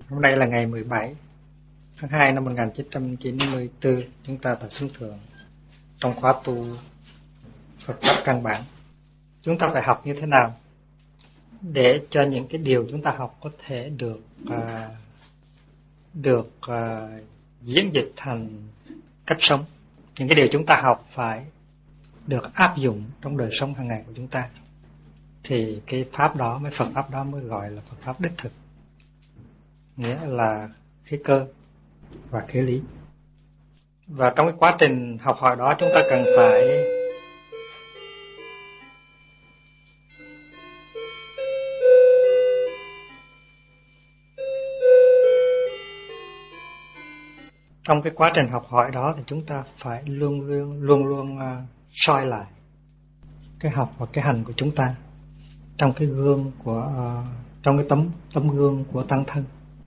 Hôm nay là ngày 17 tháng 2 năm 1994. Chúng ta tại Xuân Thượng trong khóa tu Phật pháp căn bản. Chúng ta phải học như thế nào để cho những cái điều chúng ta học có thể được diễn dịch thành cách sống. Những cái điều chúng ta học phải được áp dụng trong đời sống hàng ngày của chúng ta. Thì cái pháp đó, Phật pháp đó mới gọi là Phật pháp đích thực. Nghĩa là khí cơ và khí lý. Và trong cái quá trình học hỏi đó, chúng ta cần phải trong cái quá trình học hỏi đó thì chúng ta phải luôn luôn soi lại cái học và cái hành của chúng ta trong cái gương của trong cái tấm gương của tăng thân.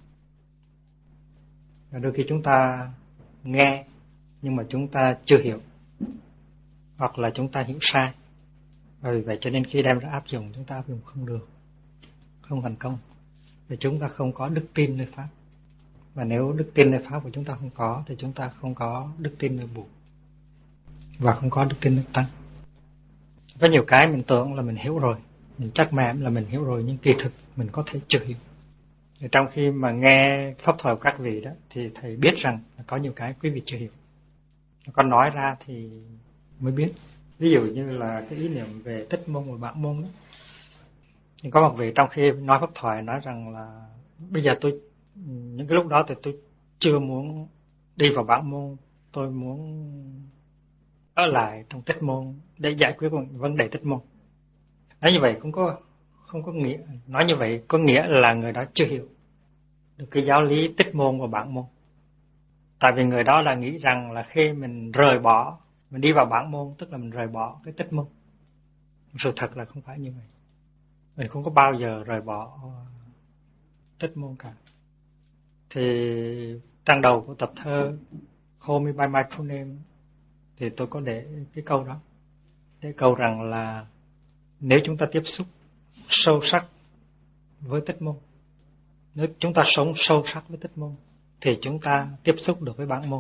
Và đôi khi chúng ta nghe nhưng mà chúng ta chưa hiểu, hoặc là chúng ta hiểu sai. Vì vậy cho nên khi đem ra áp dụng, chúng ta áp dụng không được, không thành công. Vì chúng ta không có đức tin nơi pháp. Và nếu đức tin nơi pháp của chúng ta không có, thì chúng ta không có đức tin nơi Bụt, và không có đức tin nơi tăng. Có nhiều cái mình tưởng là mình hiểu rồi, mình chắc mẻm là mình hiểu rồi, nhưng kỳ thực mình có thể chưa hiểu. Trong khi mà nghe pháp thoại của các vị đó, thì thầy biết rằng là có nhiều cái quý vị chưa hiểu. Con nói ra thì mới biết. Ví dụ như là cái ý niệm về tích môn và bản môn đó. Nhưng có một vị trong khi nói pháp thoại nói rằng là bây giờ những cái lúc đó thì tôi chưa muốn đi vào bản môn, tôi muốn ở lại trong tích môn để giải quyết vấn đề tích môn. Nói như vậy không có nghĩa, nói như vậy có nghĩa là người đó chưa hiểu được cái giáo lý tích môn và bản môn. Tại vì người đó là nghĩ rằng là khi mình rời bỏ, mình đi vào bản môn tức là mình rời bỏ cái tích môn. Sự thật là không phải như vậy. Mình không có bao giờ rời bỏ tích môn cả. Thì trang đầu của tập thơ Call Me By My True Name thì tôi có để cái câu đó, để câu rằng là nếu chúng ta tiếp xúc sâu sắc với tích môn, nếu chúng ta sống sâu sắc với tích môn, thì chúng ta tiếp xúc được với bản môn.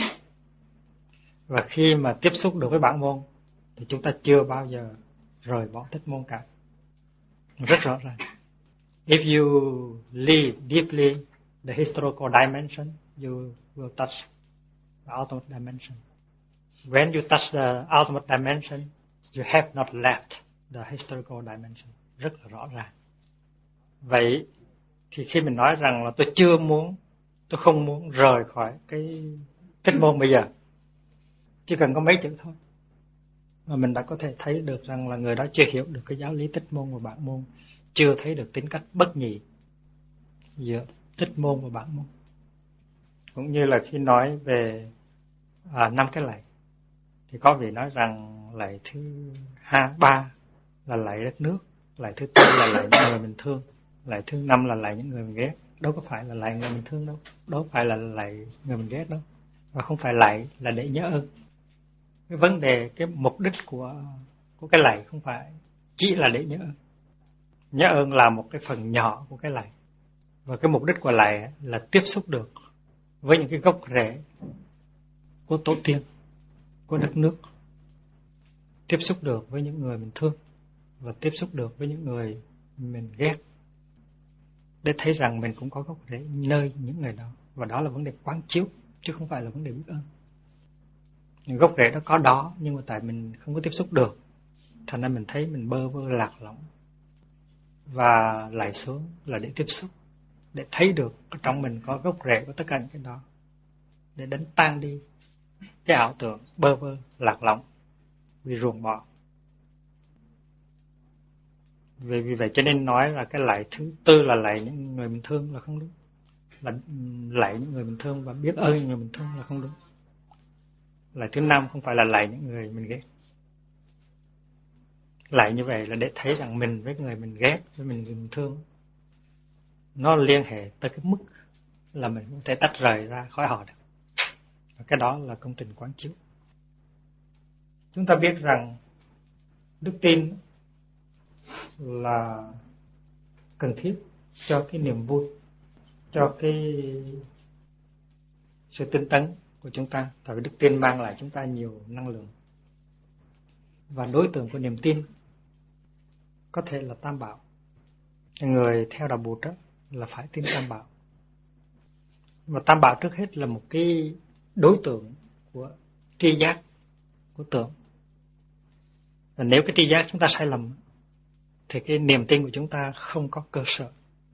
Và khi mà tiếp xúc được với bản môn thì chúng ta chưa bao giờ rời bỏ tích môn cả. Rất rõ ràng. If you live deeply the historical dimension, you will touch the ultimate dimension. When you touch the ultimate dimension, you have not left the historical dimension. Rất là rõ ràng. Vậy thì khi mình nói rằng là tôi không muốn rời khỏi cái tích môn bây giờ, chỉ cần có mấy chữ thôi, mà mình đã có thể thấy được rằng là người đó chưa hiểu được cái giáo lý tích môn và bản môn, chưa thấy được tính cách bất nhị giữa tích môn và bản môn. Cũng như là khi nói về 5 cái lạy, thì có vị nói rằng lạy thứ 3 là lạy đất nước, lạy thứ 4 là lạy những người mình thương, lạy thứ 5 là lạy những người mình ghét. Đâu có phải là lạy người mình thương đâu, đâu phải là lạy người mình ghét đâu, và không phải lạy là để nhớ ơn. Cái vấn đề, cái mục đích của cái lạy không phải chỉ là để nhớ ơn. Nhớ ơn là một cái phần nhỏ của cái lạy, và cái mục đích của lạy là tiếp xúc được với những cái gốc rễ của tổ tiên, của đất nước, tiếp xúc được với những người mình thương, và tiếp xúc được với những người mình ghét, để thấy rằng mình cũng có gốc rễ nơi những người đó. Và đó là vấn đề quán chiếu, chứ không phải là vấn đề biết ơn. Những gốc rễ đó có đó, nhưng mà tại mình không có tiếp xúc được, thành ra mình thấy mình bơ vơ lạc lõng. Và lại xuống là để tiếp xúc, để thấy được trong mình có gốc rễ của tất cả những cái đó, để đánh tan đi cái ảo tưởng bơ vơ lạc lõng vì ruồng bỏ. Vì vậy cho nên nói là cái lạy thứ 4 là lạy những người mình thương là không đúng, là lạy những người mình thương và biết ơn những người mình thương là không đúng. Lạy thứ 5 không phải là lạy những người mình ghét. Lạy như vậy là để thấy rằng mình với người mình ghét, với mình thương, nó liên hệ tới cái mức là mình không thể tách rời ra khỏi họ được. Và cái đó là công trình quán chiếu. Chúng ta biết rằng đức tin là cần thiết cho cái niềm vui, cho cái sự tinh tấn của chúng ta. Tại vì đức tin mang lại chúng ta nhiều năng lượng. Và đối tượng của niềm tin có thể là Tam Bảo. Người theo đạo Bụt đó là phải tin Tam Bảo. Và Tam Bảo trước hết là một cái đối tượng của tri giác, của tưởng. Và nếu cái tri giác chúng ta sai lầm thì cái niềm tin của chúng ta không có cơ sở.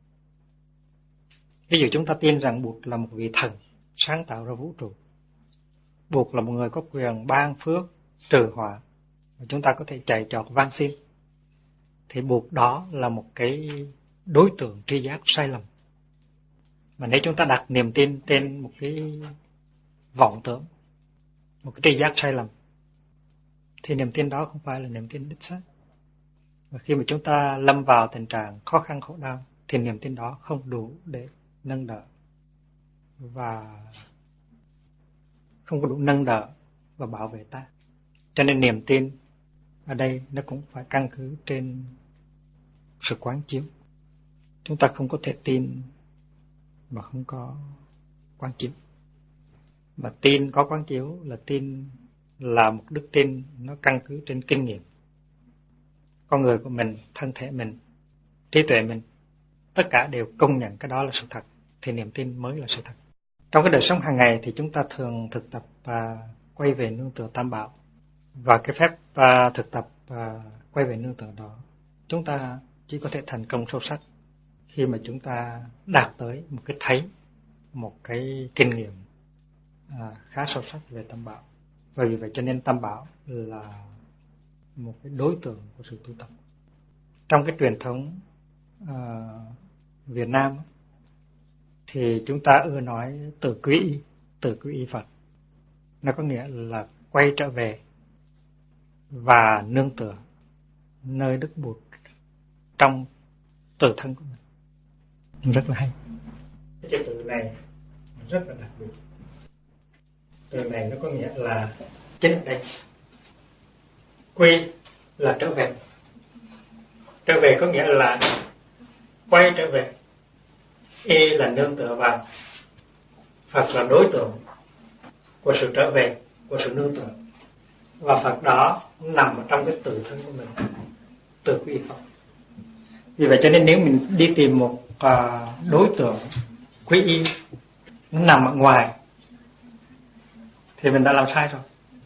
Ví dụ chúng ta tin rằng Bụt là một vị thần sáng tạo ra vũ trụ. Bụt là một người có quyền ban phước, trừ họa, và chúng ta có thể chạy trọt van xin. Thì Bụt đó là một cái đối tượng tri giác sai lầm. Mà nếu chúng ta đặt niềm tin trên một cái vọng tưởng, một cái tri giác sai lầm, thì niềm tin đó không phải là niềm tin đích xác. Và khi mà chúng ta lâm vào tình trạng khó khăn khổ đau, thì niềm tin đó không đủ để nâng đỡ, và không có đủ nâng đỡ và bảo vệ ta. Cho nên niềm tin ở đây nó cũng phải căn cứ trên sự quán chiếu. Chúng ta không có thể tin mà không có quán chiếu. Mà tin có quán chiếu là tin là một đức tin nó căn cứ trên kinh nghiệm. Con người của mình, thân thể mình, trí tuệ mình, tất cả đều công nhận cái đó là sự thật, thì niềm tin mới là sự thật. Trong cái đời sống hàng ngày thì chúng ta thường thực tập quay về nương tựa Tam Bảo. Và cái phép thực tập quay về nương tựa đó, chúng ta chỉ có thể thành công sâu sắc khi mà chúng ta đạt tới một cái thấy, một cái kinh nghiệm khá sâu sắc về Tam Bảo. Và vì vậy cho nên Tam Bảo là một cái đối tượng của sự tu tập. Trong cái truyền thống Việt Nam thì chúng ta ưa nói từ quy y Phật. Nó có nghĩa là quay trở về và nương tựa nơi Đức Bụt trong tự thân của mình. Rất là hay. Cái từ này rất là đặc biệt. Từ này nó có nghĩa là chính đây. Quy là trở về. Trở về có nghĩa là quay trở về. Y là nương tựa vào. Phật là đối tượng của sự trở về, của sự nương tựa. Và Phật đó nằm ở trong cái tự thân của mình, tự quy Phật. Vì vậy cho nên nếu mình đi tìm một đối tượng quy y nó nằm ở ngoài thì mình đã làm sai rồi.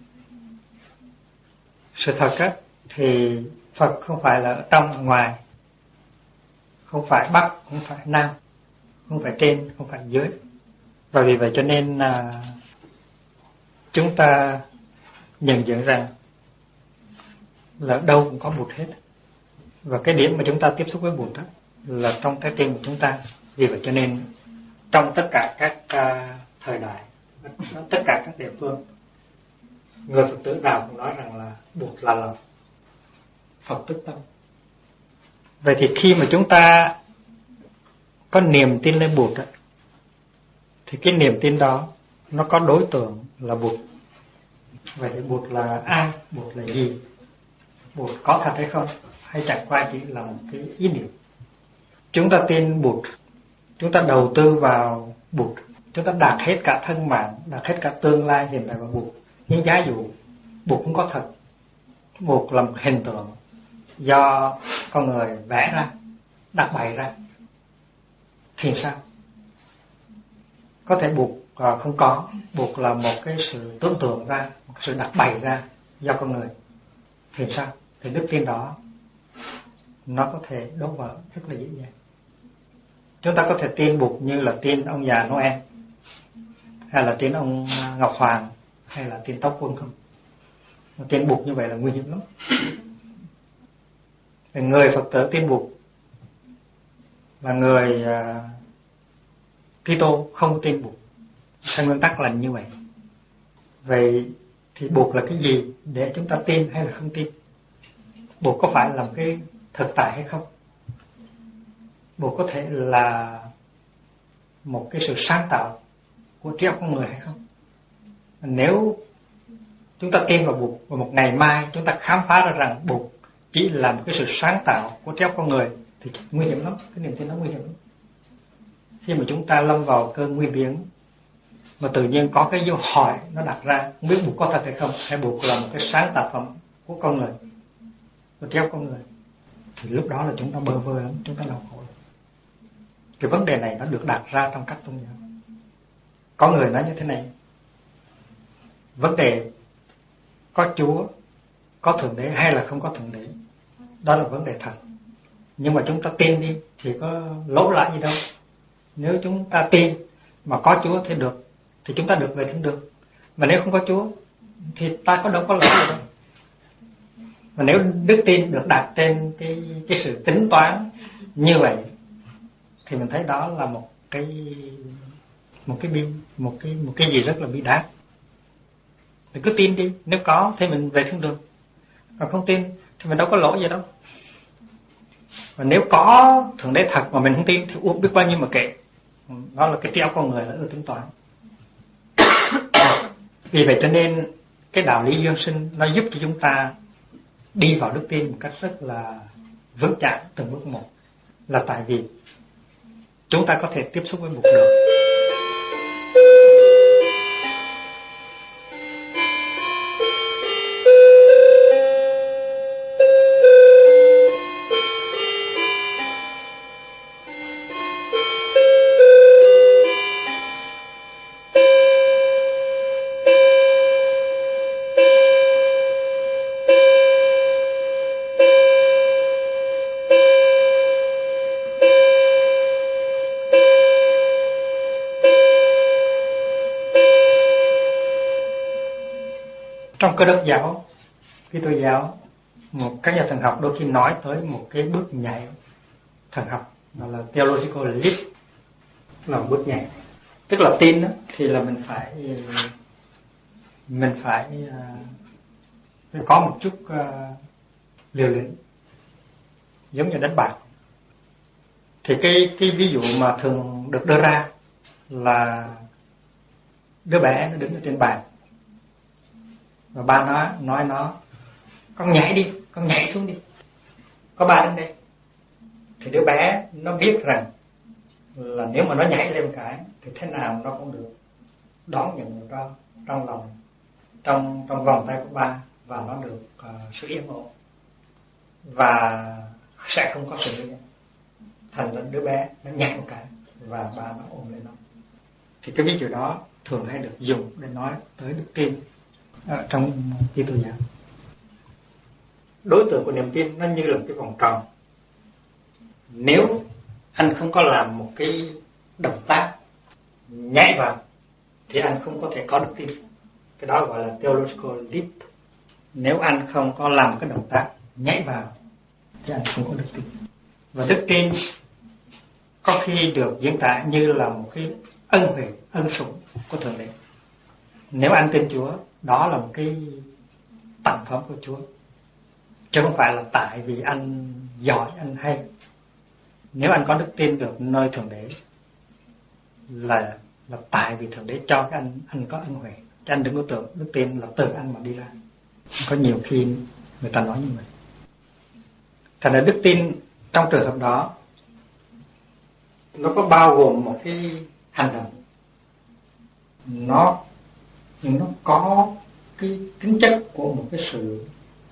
Sự thật á, thì Phật không phải là ở trong ở ngoài, không phải Bắc, không phải Nam, không phải trên, không phải dưới. Và vì vậy cho nên chúng ta nhận diện rằng là đâu cũng có Bụt hết. Và cái điểm mà chúng ta tiếp xúc với Bụt đó là trong trái tim của chúng ta. Vì vậy cho nên trong tất cả các thời đại, tất cả các địa phương, người Phật tử nào cũng nói rằng là Bụt là lòng, Phật tức tâm. Vậy thì khi mà chúng ta có niềm tin lên Bụt đó, thì cái niềm tin đó nó có đối tượng là Bụt. Vậy thì Bụt là ai? Bụt là gì? Bụt có thật hay không? Hay chẳng qua chỉ là một cái ý niệm? Chúng ta tin Bụt, chúng ta đầu tư vào Bụt, chúng ta đặt hết cả thân mạng, đặt hết cả tương lai hiện tại vào Bụt. Nhưng giá dụ Bụt cũng có thật, Bụt là một hình tượng do con người vẽ ra, đặt bày ra, thì sao? Có thể Bụt không có, Bụt là một cái sự tưởng tượng ra, một cái sự đặt bày ra do con người, thì sao? Thì đức tin đó nó có thể đổ vỡ rất là dễ dàng. Chúng ta có thể tin Bụt như là tin ông già Noel, hay là tin ông Ngọc Hoàng, hay là tin Tóc Quân không. Mà tin Bụt như vậy là nguy hiểm lắm. Người Phật tử tin Bụt và người Kitô không tin Bụt, theo nguyên tắc là như vậy. Vậy thì Bụt là cái gì để chúng ta tin hay là không tin? Bụt có phải là một cái thực tại hay không? Bụt có thể là một cái sự sáng tạo của trí óc con người hay không? Nếu chúng ta tin vào Bụt và một ngày mai chúng ta khám phá ra rằng Bụt chỉ là một cái sự sáng tạo của trí óc con người thì nguy hiểm lắm, cái niềm tin nó nguy hiểm lắm. khi mà chúng ta lâm vào cơn nguy biến mà tự nhiên có cái dấu hỏi nó đặt ra, không biết Bụt có thật hay không, hay Bụt là một cái sáng tạo phẩm của con người, của trí óc con người, thì lúc đó là chúng ta bơ vơ lắm, chúng ta đau khổ. Cái vấn đề này nó được đặt ra trong các tôn giáo. Có người nói như thế này: vấn đề có Chúa, có Thượng Đế hay là không có Thượng Đế, đó là vấn đề thật. Nhưng mà chúng ta tin đi thì có lỗ lại gì đâu. Nếu chúng ta tin mà có Chúa thì được, thì chúng ta được về thiên đường. Mà nếu không có Chúa thì ta có đâu có lỗi gì đâu. Mà nếu đức tin được đặt trên cái sự tính toán như vậy thì mình thấy đó là một cái gì rất là bi đát. Mình cứ tin đi, nếu có thì mình về thiên đường, còn không tin thì mình đâu có lỗi gì đâu. Và nếu có Thượng Đế thật mà mình không tin thì uổng biết bao nhiêu mà kệ. Đó là cái trí óc con người là được tính toán. Vì vậy cho nên cái đạo lý duyên sinh nó giúp cho chúng ta đi vào đức tin một cách rất là vững chãi từng bước một, là tại vì chúng ta có thể tiếp xúc với Bụt được. Trong Cơ Đốc giáo, Kitô giáo, các nhà thần học đôi khi nói tới một cái bước nhảy thần học, gọi là theological leap, là một bước nhảy. Tức là tin đó, thì là mình phải có một chút liều lĩnh, giống như đánh bạc. Thì cái ví dụ mà thường được đưa ra là đứa bé nó đứng ở trên bàn và ba nó nói nó: con nhảy đi, con nhảy xuống đi, có ba đến đây. Thì đứa bé nó biết rằng là nếu mà nó nhảy lên cái thì thế nào nó cũng được đón nhận vào trong lòng, trong vòng tay của ba, và nó được sự yên ổn và sẽ không có sự nguy hiểm. Thành ra đứa bé nó nhảy một cái và ba nó ôm lấy nó. Thì cái ví dụ đó thường hay được dùng để nói tới đức tin trong Kitô giáo. Đối tượng của niềm tin nó như là một cái vòng tròn. Nếu anh không có làm một cái động tác nhảy vào thì anh không có thể có đức tin. Cái đó gọi là theological leap. Nếu anh không có làm một cái động tác nhảy vào thì anh không có đức tin. Và đức tin có khi được diễn tả như là một cái ân huệ, ân sủng của Thượng Đế. Nếu anh tin Chúa, đó là một cái tặng phẩm của Chúa, chứ không phải là tại vì anh giỏi, anh hay. Nếu anh có đức tin được nơi Thượng Đế là tại vì Thượng Đế cho cái anh có ân huệ. Chứ anh đừng có tưởng đức tin là từ anh mà đi ra. Có nhiều khi người ta nói như vậy. Thành ra đức tin trong trường hợp đó nó có bao gồm một cái hành động, nó có cái tính chất của một cái sự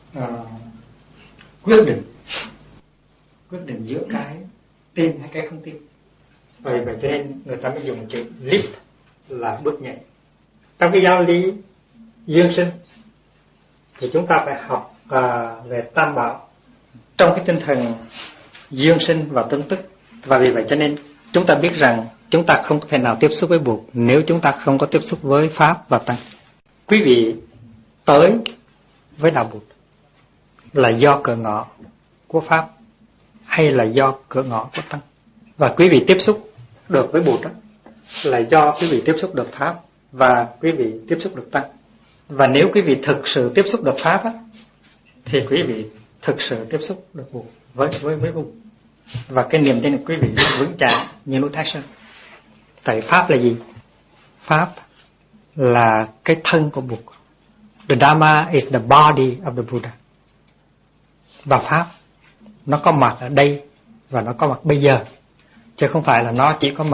quyết định giữa cái tin hay cái không tin. Vậy cho nên người ta mới dùng chữ leap là bước nhảy. Trong cái giáo lý duyên sinh thì chúng ta phải học về tam bảo trong cái tinh thần duyên sinh và tương tức. Và vì vậy cho nên chúng ta biết rằng chúng ta không thể nào tiếp xúc với Bụt nếu chúng ta không có tiếp xúc với Pháp và Tăng. Quý vị tới với đạo Bụt là do cửa ngõ của Pháp hay là do cửa ngõ của Tăng? Và quý vị tiếp xúc được với Bụt đó là do quý vị tiếp xúc được Pháp và quý vị tiếp xúc được Tăng. Và nếu quý vị thực sự tiếp xúc được Pháp á, thì quý vị thực sự tiếp xúc được Bụt với Bụt. Và cái niềm tin của quý vị vững chãi như núi Thái Sơn. Tại Pháp là gì? Pháp là cái thân của Bụt. The Dharma is the body of the Buddha. Và Pháp nó có mặt ở đây và nó có mặt bây giờ, chứ không phải là nó chỉ có mặt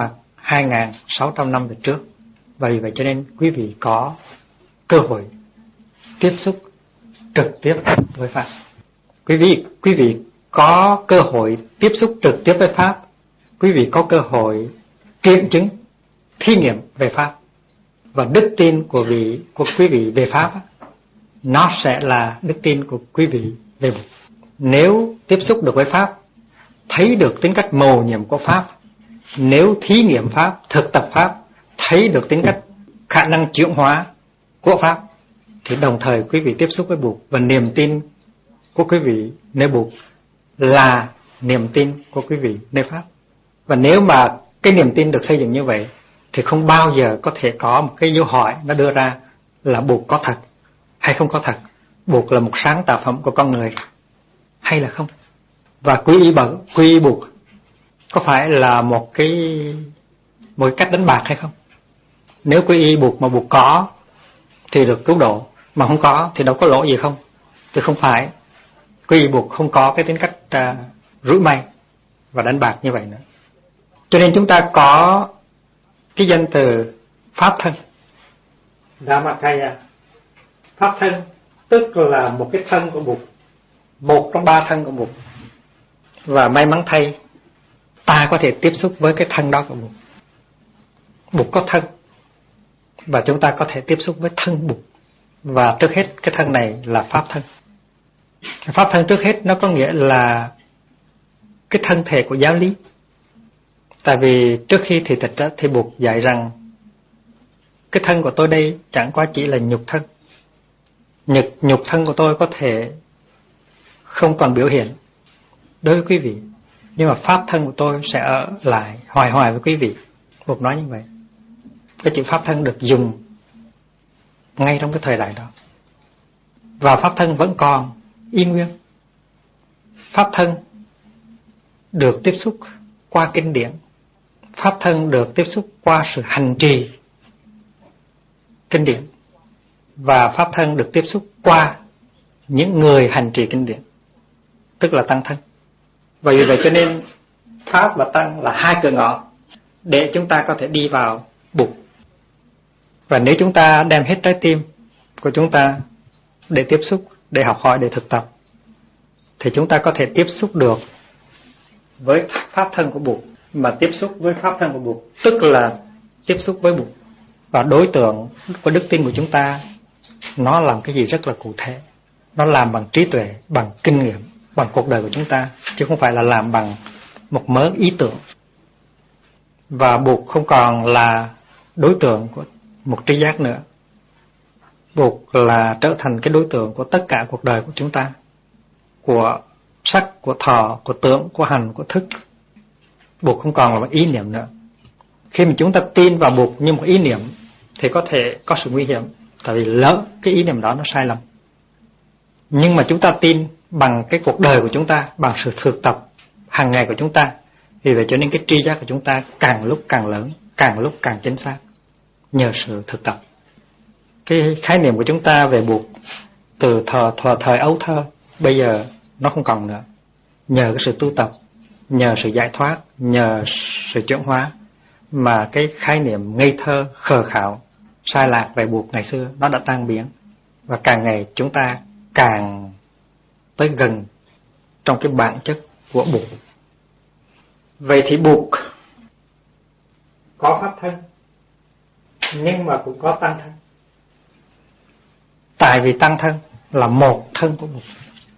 2.600 năm về trước. Vì vậy cho nên quý vị có cơ hội tiếp xúc trực tiếp với Pháp. Quý vị có cơ hội tiếp xúc trực tiếp với Pháp. Quý vị có cơ hội kiểm chứng, thí nghiệm về Pháp. Và đức tin của quý vị về Pháp, nó sẽ là đức tin của quý vị về Bụt. Nếu tiếp xúc được với Pháp, thấy được tính cách mầu nhiệm của Pháp, nếu thí nghiệm Pháp, thực tập Pháp, thấy được tính cách khả năng chuyển hóa của Pháp, thì đồng thời quý vị tiếp xúc với Bụt. Và niềm tin của quý vị nơi Bụt là niềm tin của quý vị nơi Pháp. Và nếu mà cái niềm tin được xây dựng như vậy, thì không bao giờ có thể có một cái dấu hỏi nó đưa ra là Bụt có thật hay không có thật, Bụt là một sáng tạo phẩm của con người hay là không. Và quy y Bụt có phải là một cách đánh bạc hay không? Nếu quy y Bụt mà Bụt có thì được cứu độ, mà không có thì đâu có lỗi gì không? Thì không phải. Quy y Bụt không có cái tính cách rủi may và đánh bạc như vậy nữa. Cho nên chúng ta có cái danh từ Pháp thân. Dhammakaya. Pháp thân tức là một cái thân của Bụt, một trong 3 thân của Bụt. Và may mắn thay, ta có thể tiếp xúc với cái thân đó của Bụt. Bụt có thân, và chúng ta có thể tiếp xúc với thân Bụt. Và trước hết cái thân này là Pháp thân. Pháp thân trước hết nó có nghĩa là cái thân thể của giáo lý. Tại vì trước khi thị tịch thì Bụt dạy rằng cái thân của tôi đây chẳng qua chỉ là nhục thân. Nhục thân của tôi có thể không còn biểu hiện đối với quý vị, nhưng mà Pháp thân của tôi sẽ ở lại hoài với quý vị. Bụt nói như vậy. Cái chữ Pháp thân được dùng ngay trong cái thời đại đó. Và Pháp thân vẫn còn y nguyên. Pháp thân được tiếp xúc qua kinh điển. Pháp thân được tiếp xúc qua sự hành trì kinh điển. Và Pháp thân được tiếp xúc qua những người hành trì kinh điển, tức là tăng thân. Và vì vậy cho nên Pháp và Tăng là 2 cửa ngõ để chúng ta có thể đi vào Bụt. Và nếu chúng ta đem hết trái tim của chúng ta để tiếp xúc, để học hỏi, để thực tập, thì chúng ta có thể tiếp xúc được với Pháp thân của Bụt. Mà tiếp xúc với Pháp thân của Bụt tức là tiếp xúc với Bụt. Và đối tượng của đức tin của chúng ta, nó làm cái gì rất là cụ thể. Nó làm bằng trí tuệ, bằng kinh nghiệm, bằng cuộc đời của chúng ta, chứ không phải là làm bằng một mớ ý tưởng. Và Bụt không còn là đối tượng của một tri giác nữa. Bụt là trở thành cái đối tượng của tất cả cuộc đời của chúng ta, của sắc, của thọ, của tưởng, của hành, của thức. Bụt không còn là một ý niệm nữa. Khi mà chúng ta tin vào Bụt như một ý niệm thì có thể có sự nguy hiểm, tại vì lỡ cái ý niệm đó nó sai lầm. Nhưng mà chúng ta tin bằng cái cuộc đời của chúng ta, bằng sự thực tập hàng ngày của chúng ta. Vì vậy cho nên cái tri giác của chúng ta càng lúc càng lớn, càng lúc càng chính xác, nhờ sự thực tập. Cái khái niệm của chúng ta về Bụt từ thời ấu thơ bây giờ nó không còn nữa. Nhờ cái sự tu tập, nhờ sự giải thoát, nhờ sự chuyển hóa, mà cái khái niệm ngây thơ, khờ khạo, sai lạc về Bụt ngày xưa nó đã tan biến. Và càng ngày chúng ta càng tới gần trong cái bản chất của Bụt. Vậy thì Bụt có Pháp thân, nhưng mà cũng có Tăng thân. Tại vì Tăng thân là một thân của Bụt,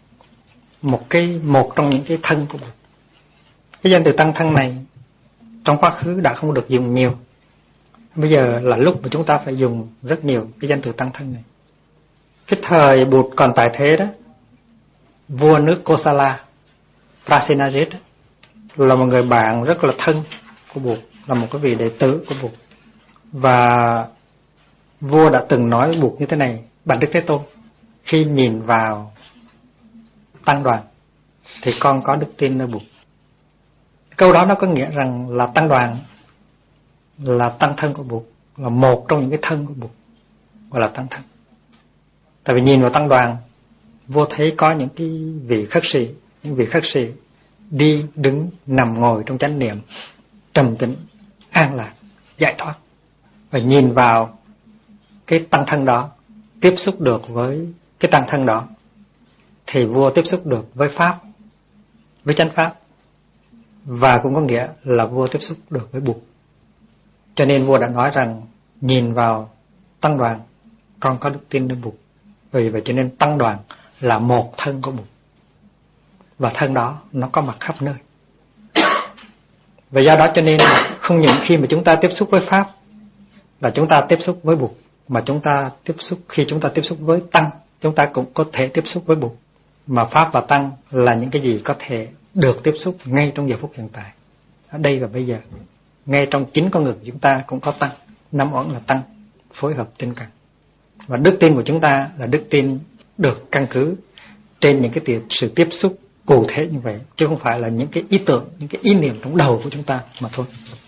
một trong những cái thân của Bụt. Cái danh từ Tăng thân này trong quá khứ đã không được dùng nhiều. Bây giờ là lúc mà chúng ta phải dùng rất nhiều cái danh từ Tăng thân này. Cái thời Bụt còn tại thế đó, vua nước Kosala, Prasenajit, là một người bạn rất là thân của Bụt, là một cái vị đệ tử của Bụt. Và vua đã từng nói với Bụt như thế này: Bạch Đức Thế Tôn, khi nhìn vào tăng đoàn thì con có đức tin nơi Bụt. Câu đó nó có nghĩa rằng là tăng đoàn là tăng thân của Bụt, là một trong những cái thân của Bụt, gọi là tăng thân. Tại vì nhìn vào tăng đoàn, vua thấy có những cái vị khất sĩ, những vị khất sĩ đi đứng nằm ngồi trong chánh niệm, trầm tĩnh, an lạc. giải thoát. Và nhìn vào cái tăng thân đó, tiếp xúc được với cái tăng thân đó, thì vua tiếp xúc được với Pháp, với chánh Pháp. Và cũng có nghĩa là vua tiếp xúc được với Bụt. Cho nên vua đã nói rằng nhìn vào tăng đoàn, con có đức tin đến Bụt. Vì vậy cho nên tăng đoàn là một thân của Bụt. Và thân đó nó có mặt khắp nơi. Và do đó cho nên không những khi mà chúng ta tiếp xúc với Pháp là chúng ta tiếp xúc với Bụt, mà khi chúng ta tiếp xúc với Tăng, chúng ta cũng có thể tiếp xúc với Bụt. Mà Pháp và Tăng là những cái gì có thể được tiếp xúc ngay trong giờ phút hiện tại, ở đây và bây giờ. Ngay trong chính con người của chúng ta cũng có Tăng, năm uẩn là Tăng, phối hợp tinh cần. Và đức tin của chúng ta là đức tin được căn cứ trên những cái sự tiếp xúc cụ thể như vậy, chứ không phải là những cái ý tưởng, những cái ý niệm trong đầu của chúng ta mà thôi.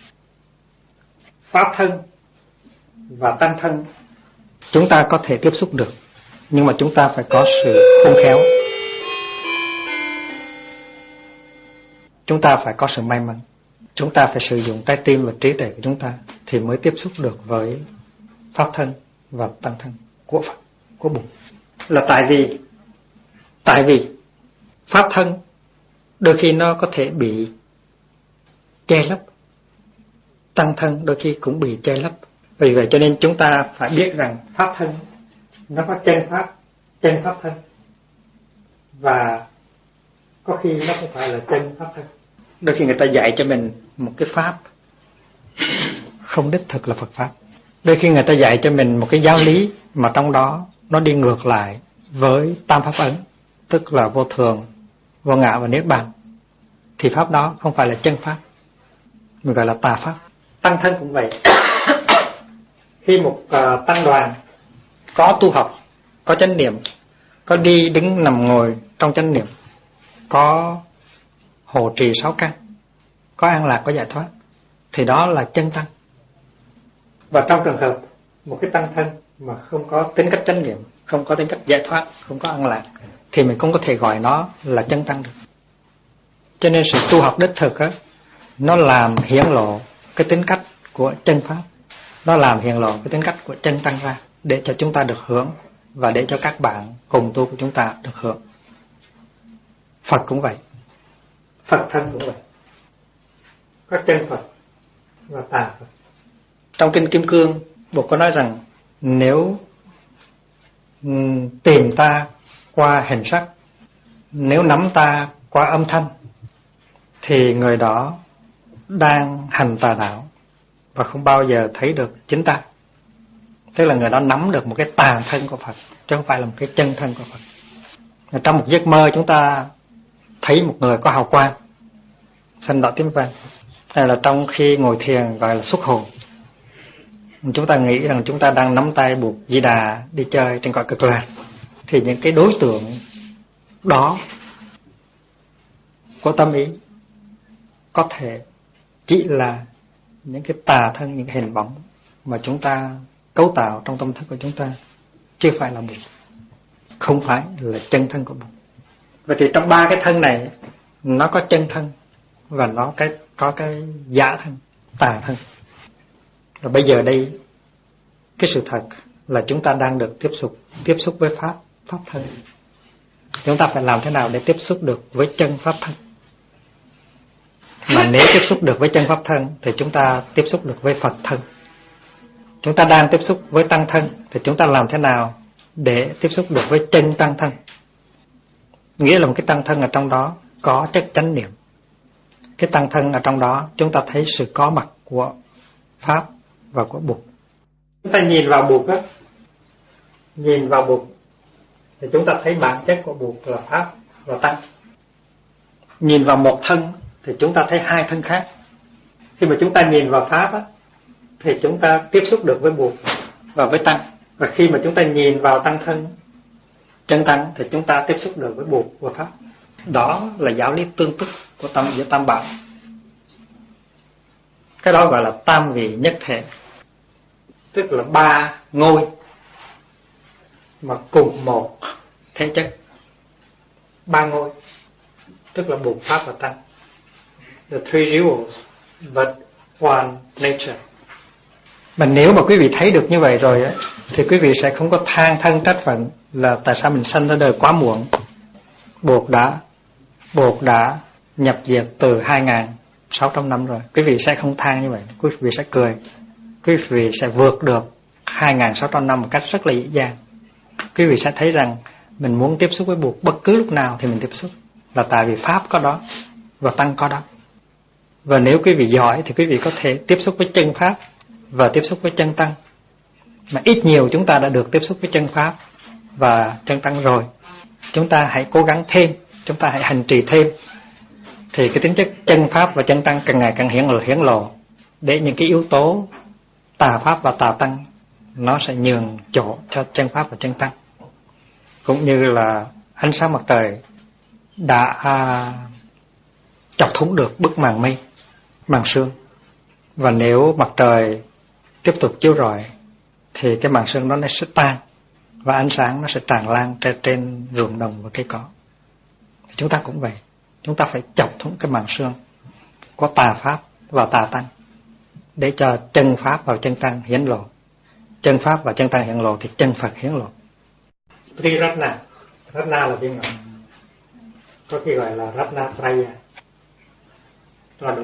Pháp thân và Tăng thân chúng ta có thể tiếp xúc được, nhưng mà chúng ta phải có sự khôn khéo. Chúng ta phải có sự may mắn. Chúng ta phải sử dụng trái tim và trí tuệ của chúng ta thì mới tiếp xúc được với Pháp thân và Tăng thân của Phật, của Bụt. Là tại vì Pháp thân đôi khi nó có thể bị che lấp, Tăng thân đôi khi cũng bị che lấp. Vì vậy cho nên chúng ta phải biết rằng Pháp thân nó có chân Pháp thân, và có khi nó không phải là chân Pháp thân. Đôi khi người ta dạy cho mình một cái Pháp không đích thực là Phật Pháp. Đôi khi người ta dạy cho mình một cái giáo lý mà trong đó nó đi ngược lại với tam pháp ấn, tức là vô thường, vô ngã và niết bàn, thì Pháp đó không phải là chân Pháp, mình gọi là tà Pháp. Tăng thân cũng vậy. Khi một tăng đoàn có tu học, có chánh niệm, có đi đứng nằm ngồi trong chánh niệm, có hộ trì 6 căn, có an lạc, có giải thoát, thì đó là chân tăng. Và trong trường hợp một cái tăng thân mà không có tính cách chánh niệm, không có tính cách giải thoát, không có an lạc, thì mình cũng có thể gọi nó là chân tăng được. Cho nên sự tu học đích thực á, nó làm hiển lộ cái tính cách của chân Pháp, nó làm hiện lộ cái tính cách của chân tăng ra, để cho chúng ta được hưởng và để cho các bạn cùng tu của chúng ta được hưởng. Phật cũng vậy, Phật thân cũng vậy, có chân Phật và tà Phật. Trong kinh Kim Cương, Bụt có nói rằng nếu tìm ta qua hình sắc, nếu nắm ta qua âm thanh, thì người đó đang hành tà đạo và không bao giờ thấy được chính ta. Tức là người đó nắm được một cái tà thân của Phật, chứ không phải là một cái chân thân của Phật. Trong một giấc mơ chúng ta thấy một người có hào quang xanh đỏ tím vàng, hay là trong khi ngồi thiền gọi là xuất hồn, chúng ta nghĩ rằng chúng ta đang nắm tay Bụt Di Đà đi chơi trên cõi Cực Lạc, thì những cái đối tượng đó của tâm ý có thể chỉ là những cái tà thân, những cái hình bóng mà chúng ta cấu tạo trong tâm thức của chúng ta, chưa phải là Bụt, không phải là chân thân của Bụt. Vậy thì trong ba cái thân này, nó có chân thân và nó có cái giả thân, tà thân. Rồi bây giờ đây, cái sự thật là chúng ta đang được tiếp xúc với Pháp thân. Chúng ta phải làm thế nào để tiếp xúc được với chân Pháp thân? Mà nếu tiếp xúc được với chân Pháp thân thì chúng ta tiếp xúc được với Phật thân. Chúng ta đang tiếp xúc với Tăng thân thì chúng ta làm thế nào để tiếp xúc được với chân Tăng thân? Nghĩa là một cái Tăng thân ở trong đó có chất chánh niệm. Cái Tăng thân ở trong đó chúng ta thấy sự có mặt của Pháp và của Bụt. Chúng ta nhìn vào Bụt á, nhìn vào Bụt thì chúng ta thấy bản chất của Bụt là Pháp và Tăng. Nhìn vào một thân thì chúng ta thấy hai thân khác. Khi mà chúng ta nhìn vào Pháp á, thì chúng ta tiếp xúc được với Bụt và với Tăng. Và khi mà chúng ta nhìn vào Tăng thân, chân Tăng, thì chúng ta tiếp xúc được với Bụt và Pháp. Đó là giáo lý tương tức của giữa Tam Bảo. Cái đó gọi là tam vị nhất thể, tức là ba ngôi mà cùng một thể chất. Ba ngôi tức là Bụt, Pháp và Tăng. The three jewels but one nature. Mà nếu mà quý vị thấy được như vậy rồi á, thì quý vị sẽ không có than thân trách phận là tại sao mình sanh ra đời quá muộn. Bột đã nhập diệt từ 2.600 năm rồi. Quý vị sẽ không than như vậy, quý vị sẽ cười. Quý vị sẽ vượt được 2.600 năm một cách rất là dễ dàng. Quý vị sẽ thấy rằng mình muốn tiếp xúc với Bụt bất cứ lúc nào thì mình tiếp xúc, là tại vì Pháp có đó và Tăng có đó. Và nếu quý vị giỏi thì quý vị có thể tiếp xúc với chân Pháp và tiếp xúc với chân Tăng. Mà ít nhiều chúng ta đã được tiếp xúc với chân Pháp và chân Tăng rồi. Chúng ta hãy cố gắng thêm, chúng ta hãy hành trì thêm, thì cái tính chất chân Pháp và chân Tăng càng ngày càng hiển lộ, để những cái yếu tố tà Pháp và tà Tăng nó sẽ nhường chỗ cho chân Pháp và chân Tăng. Cũng như là ánh sáng mặt trời đã chọc thủng được bức màn mây, màn sương. Và nếu mặt trời tiếp tục chiếu rọi thì cái màn sương đó nó sẽ tan, và ánh sáng nó sẽ tràn lan trên ruộng đồng và cây cỏ. Chúng ta cũng vậy, chúng ta phải chọc thủng cái màn sương của tà Pháp và tà Tăng để cho chân Pháp và chân Tăng hiển lộ. Chân Pháp và chân Tăng hiển lộ thì chân Phật hiển lộ. Triratna là viên ngọc, có khi gọi là Ratnatraya, là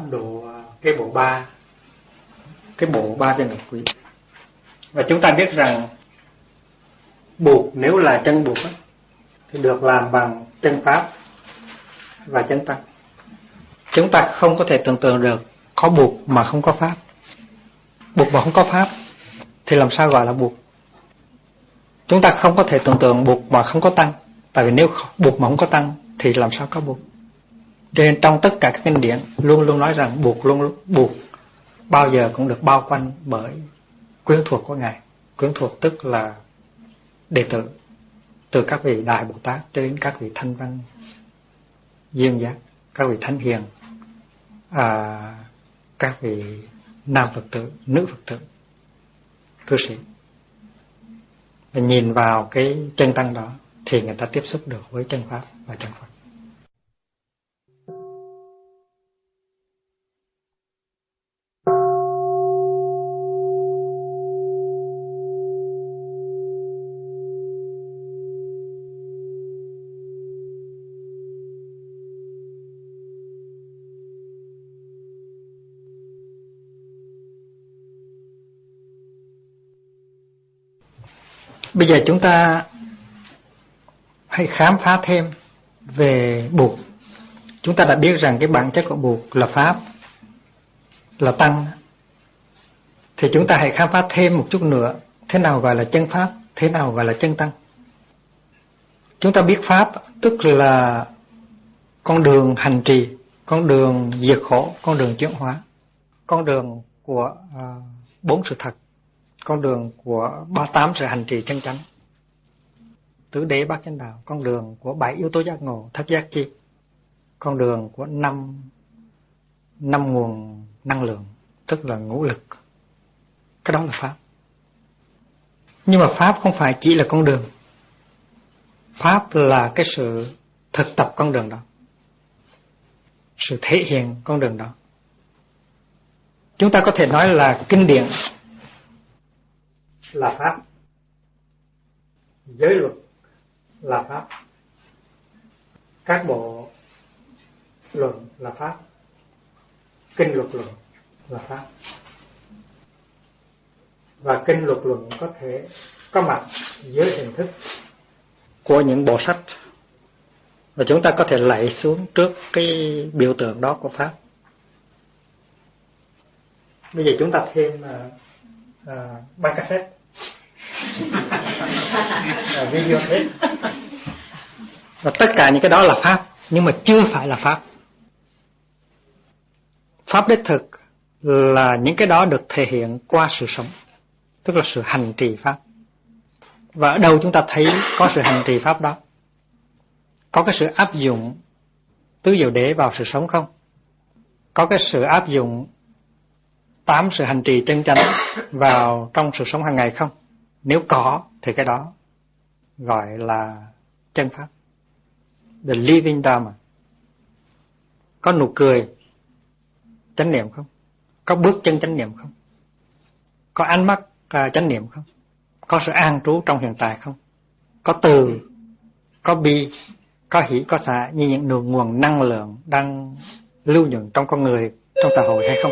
cái bộ ba viên ngọc quý. Và chúng ta biết rằng Bụt, nếu là chân Bụt thì được làm bằng chân Pháp và chân Tăng. Chúng ta không có thể tưởng tượng được có Bụt mà không có Pháp. Bụt mà không có Pháp thì làm sao gọi là Bụt? Chúng ta không có thể tưởng tượng Bụt mà không có Tăng, tại vì nếu Bụt mà không có Tăng thì làm sao có Bụt? Cho nên trong tất cả các kinh điển luôn luôn nói rằng Bụt bao giờ cũng được bao quanh bởi quyến thuộc của Ngài. Quyến thuộc tức là đệ tử, từ các vị Đại Bồ Tát cho đến các vị Thanh Văn Duyên Giác, các vị Thánh Hiền, các vị nam Phật tử, nữ Phật tử, cư sĩ. Và nhìn vào cái chân Tăng đó thì người ta tiếp xúc được với chân Pháp và chân Phật. Bây giờ chúng ta hãy khám phá thêm về Bụt. Chúng ta đã biết rằng cái bản chất của Bụt là Pháp, là Tăng. Thì chúng ta hãy khám phá thêm một chút nữa, thế nào gọi là chân Pháp, thế nào gọi là chân Tăng. Chúng ta biết Pháp tức là con đường hành trì, con đường diệt khổ, con đường chuyển hóa, con đường của 4 sự thật, con đường của 38 sự hành trì chân chánh, tứ đế bát chánh đạo, con đường của 7 yếu tố giác ngộ, thất giác chi, con đường của 5 nguồn năng lượng, tức là ngũ lực. Cái đó là Pháp. Nhưng mà Pháp không phải chỉ là con đường. Pháp là cái sự thực tập con đường đó, sự thể hiện con đường đó. Chúng ta có thể nói là kinh điển là Pháp, giới luật là Pháp, các bộ luận là Pháp, kinh luật luận là Pháp. Và kinh luật luận có thể có mặt dưới hình thức của những bộ sách, và chúng ta có thể lạy xuống trước cái biểu tượng đó của Pháp. Bây giờ chúng ta thêm băng cassette, video tape, và tất cả những cái đó là Pháp, nhưng mà chưa phải là Pháp. Pháp đích thực là những cái đó được thể hiện qua sự sống, tức là sự hành trì Pháp. Và ở đâu chúng ta thấy có sự hành trì Pháp đó? Có cái sự áp dụng tứ diệu đế vào sự sống không? Có cái sự áp dụng 8 sự hành trì chân chánh vào trong sự sống hàng ngày không? Nếu có thì cái đó gọi là chân Pháp, the living Dharma. Có nụ cười chánh niệm không? Có bước chân chánh niệm không? có ánh mắt chánh niệm không? Có sự an trú trong hiện tại không? Có từ, có bi, có hỷ, có xả như những nguồn năng lượng đang lưu nhuận trong con người, trong xã hội hay không?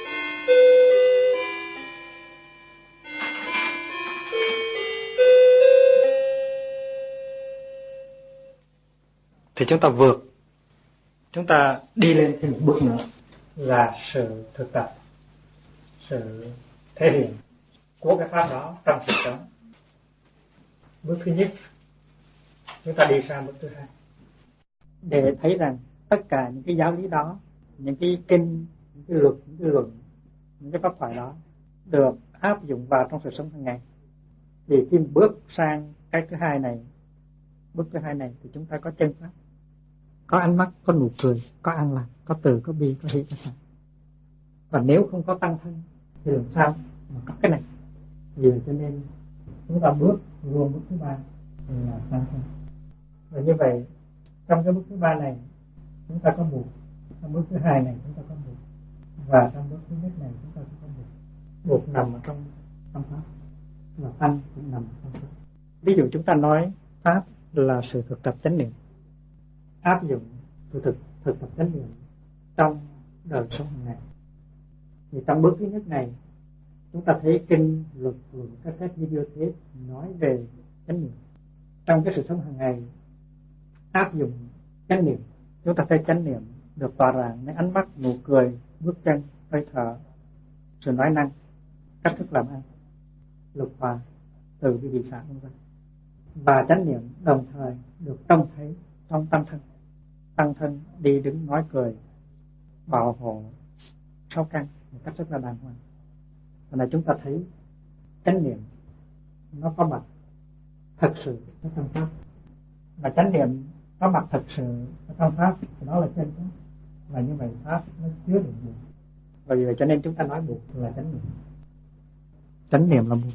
Thì chúng ta đi lên thêm một bước nữa là sự thực tập, sự thể hiện của cái pháp đó trong cuộc sống. Bước thứ nhất, chúng ta đi sang bước thứ hai để thấy rằng tất cả những cái giáo lý đó, những cái kinh, những cái luật, những cái luận, những cái pháp thoại đó được áp dụng vào trong cuộc sống hàng ngày. Thì khi bước sang cái thứ hai này, bước thứ hai này thì chúng ta có chân pháp, có ánh mắt, có nụ cười, có an lạc, có từ, có bi, có hỷ, có xả. Và nếu không có tăng thân thì làm sao mà có cái này? Vì cho nên chúng ta bước luôn bước thứ ba là tăng thân. Và như vậy trong cái bước thứ ba này chúng ta có buộc, trong bước thứ hai này chúng ta có buộc, và trong bước thứ nhất này chúng ta cũng có buộc. Buộc nằm ở trong pháp, và tăng cũng nằm trong pháp. Ví dụ chúng ta nói pháp là sự thực tập chánh niệm, áp dụng sự thực tập chánh niệm trong đời sống hàng ngày. Thì trong bước thứ nhất này chúng ta thấy kinh, luật, luận, các sách video thế nói về chánh niệm. Trong cái sự sống hàng ngày áp dụng chánh niệm, chúng ta thấy chánh niệm được tỏa rạngในánh mắt, nụ cười, bước chân, hơi thở, sự nói năng, cách thức làm ăn, luật hòa, từ bi hỷ xả v.v. Và chánh niệm đồng thời được trông thấy trong tâm thân, tăng thân đi đứng nói cười, bảo hộ, sáu căn một cách rất là đàng hoàng. Và này chúng ta thấy chánh niệm nó có mặt thật sự ở trong pháp, và chánh niệm có mặt thật sự ở trong pháp thì đó là chân pháp. Và như vậy pháp nó chứa đựng buộc. Và vì vậy cho nên chúng ta nói buộc là chánh niệm. Chánh niệm là buộc.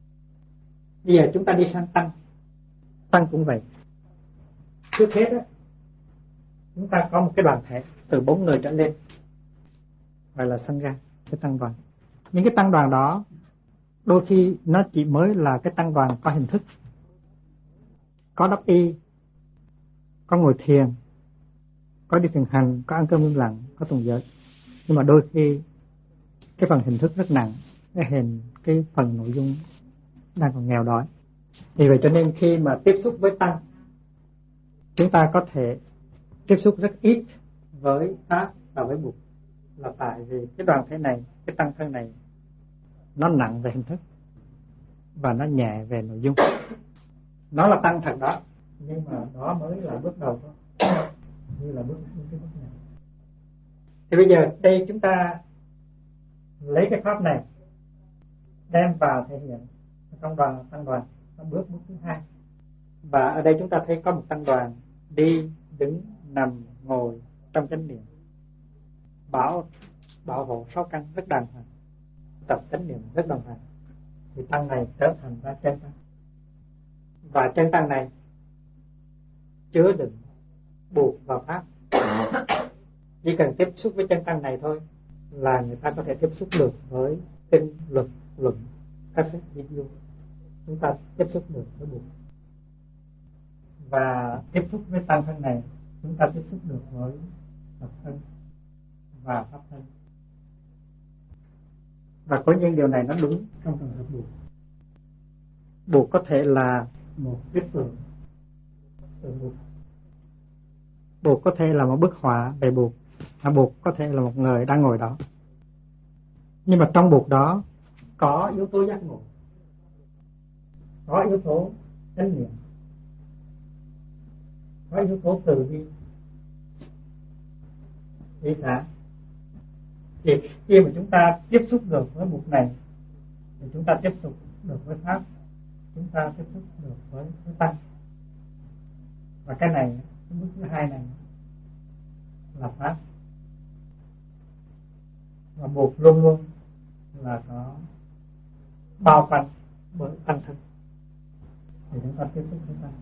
Bây giờ chúng ta đi sang tăng. Tăng cũng vậy. Trước hết đó, chúng ta có một cái đoàn thể từ 4 người trở lên, gọi là sangha, cái tăng đoàn. Những cái tăng đoàn đó đôi khi nó chỉ mới là cái tăng đoàn có hình thức, có đắp y, có ngồi thiền, có đi thiền hành, có ăn cơm im lặng, có tùng giới. Nhưng mà đôi khi cái phần hình thức rất nặng, cái phần nội dung đang còn nghèo đói. Vì vậy cho nên khi mà tiếp xúc với tăng, chúng ta có thể tiếp xúc rất ít với pháp và với buộc, là tại vì cái đoàn thể này, cái tăng thân này nó nặng về hình thức và nó nhẹ về nội dung. Nó là tăng thật đó, nhưng mà đó mới là bước đầu thôi, như là bước cái bước này. Thì bây giờ đây chúng ta lấy cái pháp này đem vào thể hiện trong đoàn tăng đoàn, nó bước thứ hai. Và ở đây chúng ta thấy có một tăng đoàn đi, đứng, nằm, ngồi trong chánh niệm, bảo hộ sáu căn rất đàng hoàng, tập chánh niệm rất đàng hoàng. Thì tăng này trở thành ra chân tăng. Và chân tăng này chứa đựng buộc vào pháp. Chỉ cần tiếp xúc với chân tăng này thôi là người ta có thể tiếp xúc được với kinh, luật, luận, các sách video. Chúng ta tiếp xúc được với buộc. Và tiếp xúc với tăng thân này, chúng ta tiếp xúc được với tập thân và pháp thân. Và có những điều này nó đúng trong trường hợp buộc. Buộc có thể là một viết tượng buộc. Buộc có thể là một bức họa về buộc. Buộc có thể là một người đang ngồi đó. Nhưng mà trong buộc đó có yếu tố giác ngộ, có yếu tố chánh niệm, có yếu tố từ bi, hỷ xả. Thì khi mà chúng ta tiếp xúc được với buộc này thì chúng ta tiếp xúc được với pháp, chúng ta tiếp xúc được với tăng. Và cái này, cái bước thứ hai này là pháp. Và buộc luôn luôn là có bao quanh bởi tăng thân. Thì chúng ta tiếp xúc với tăng.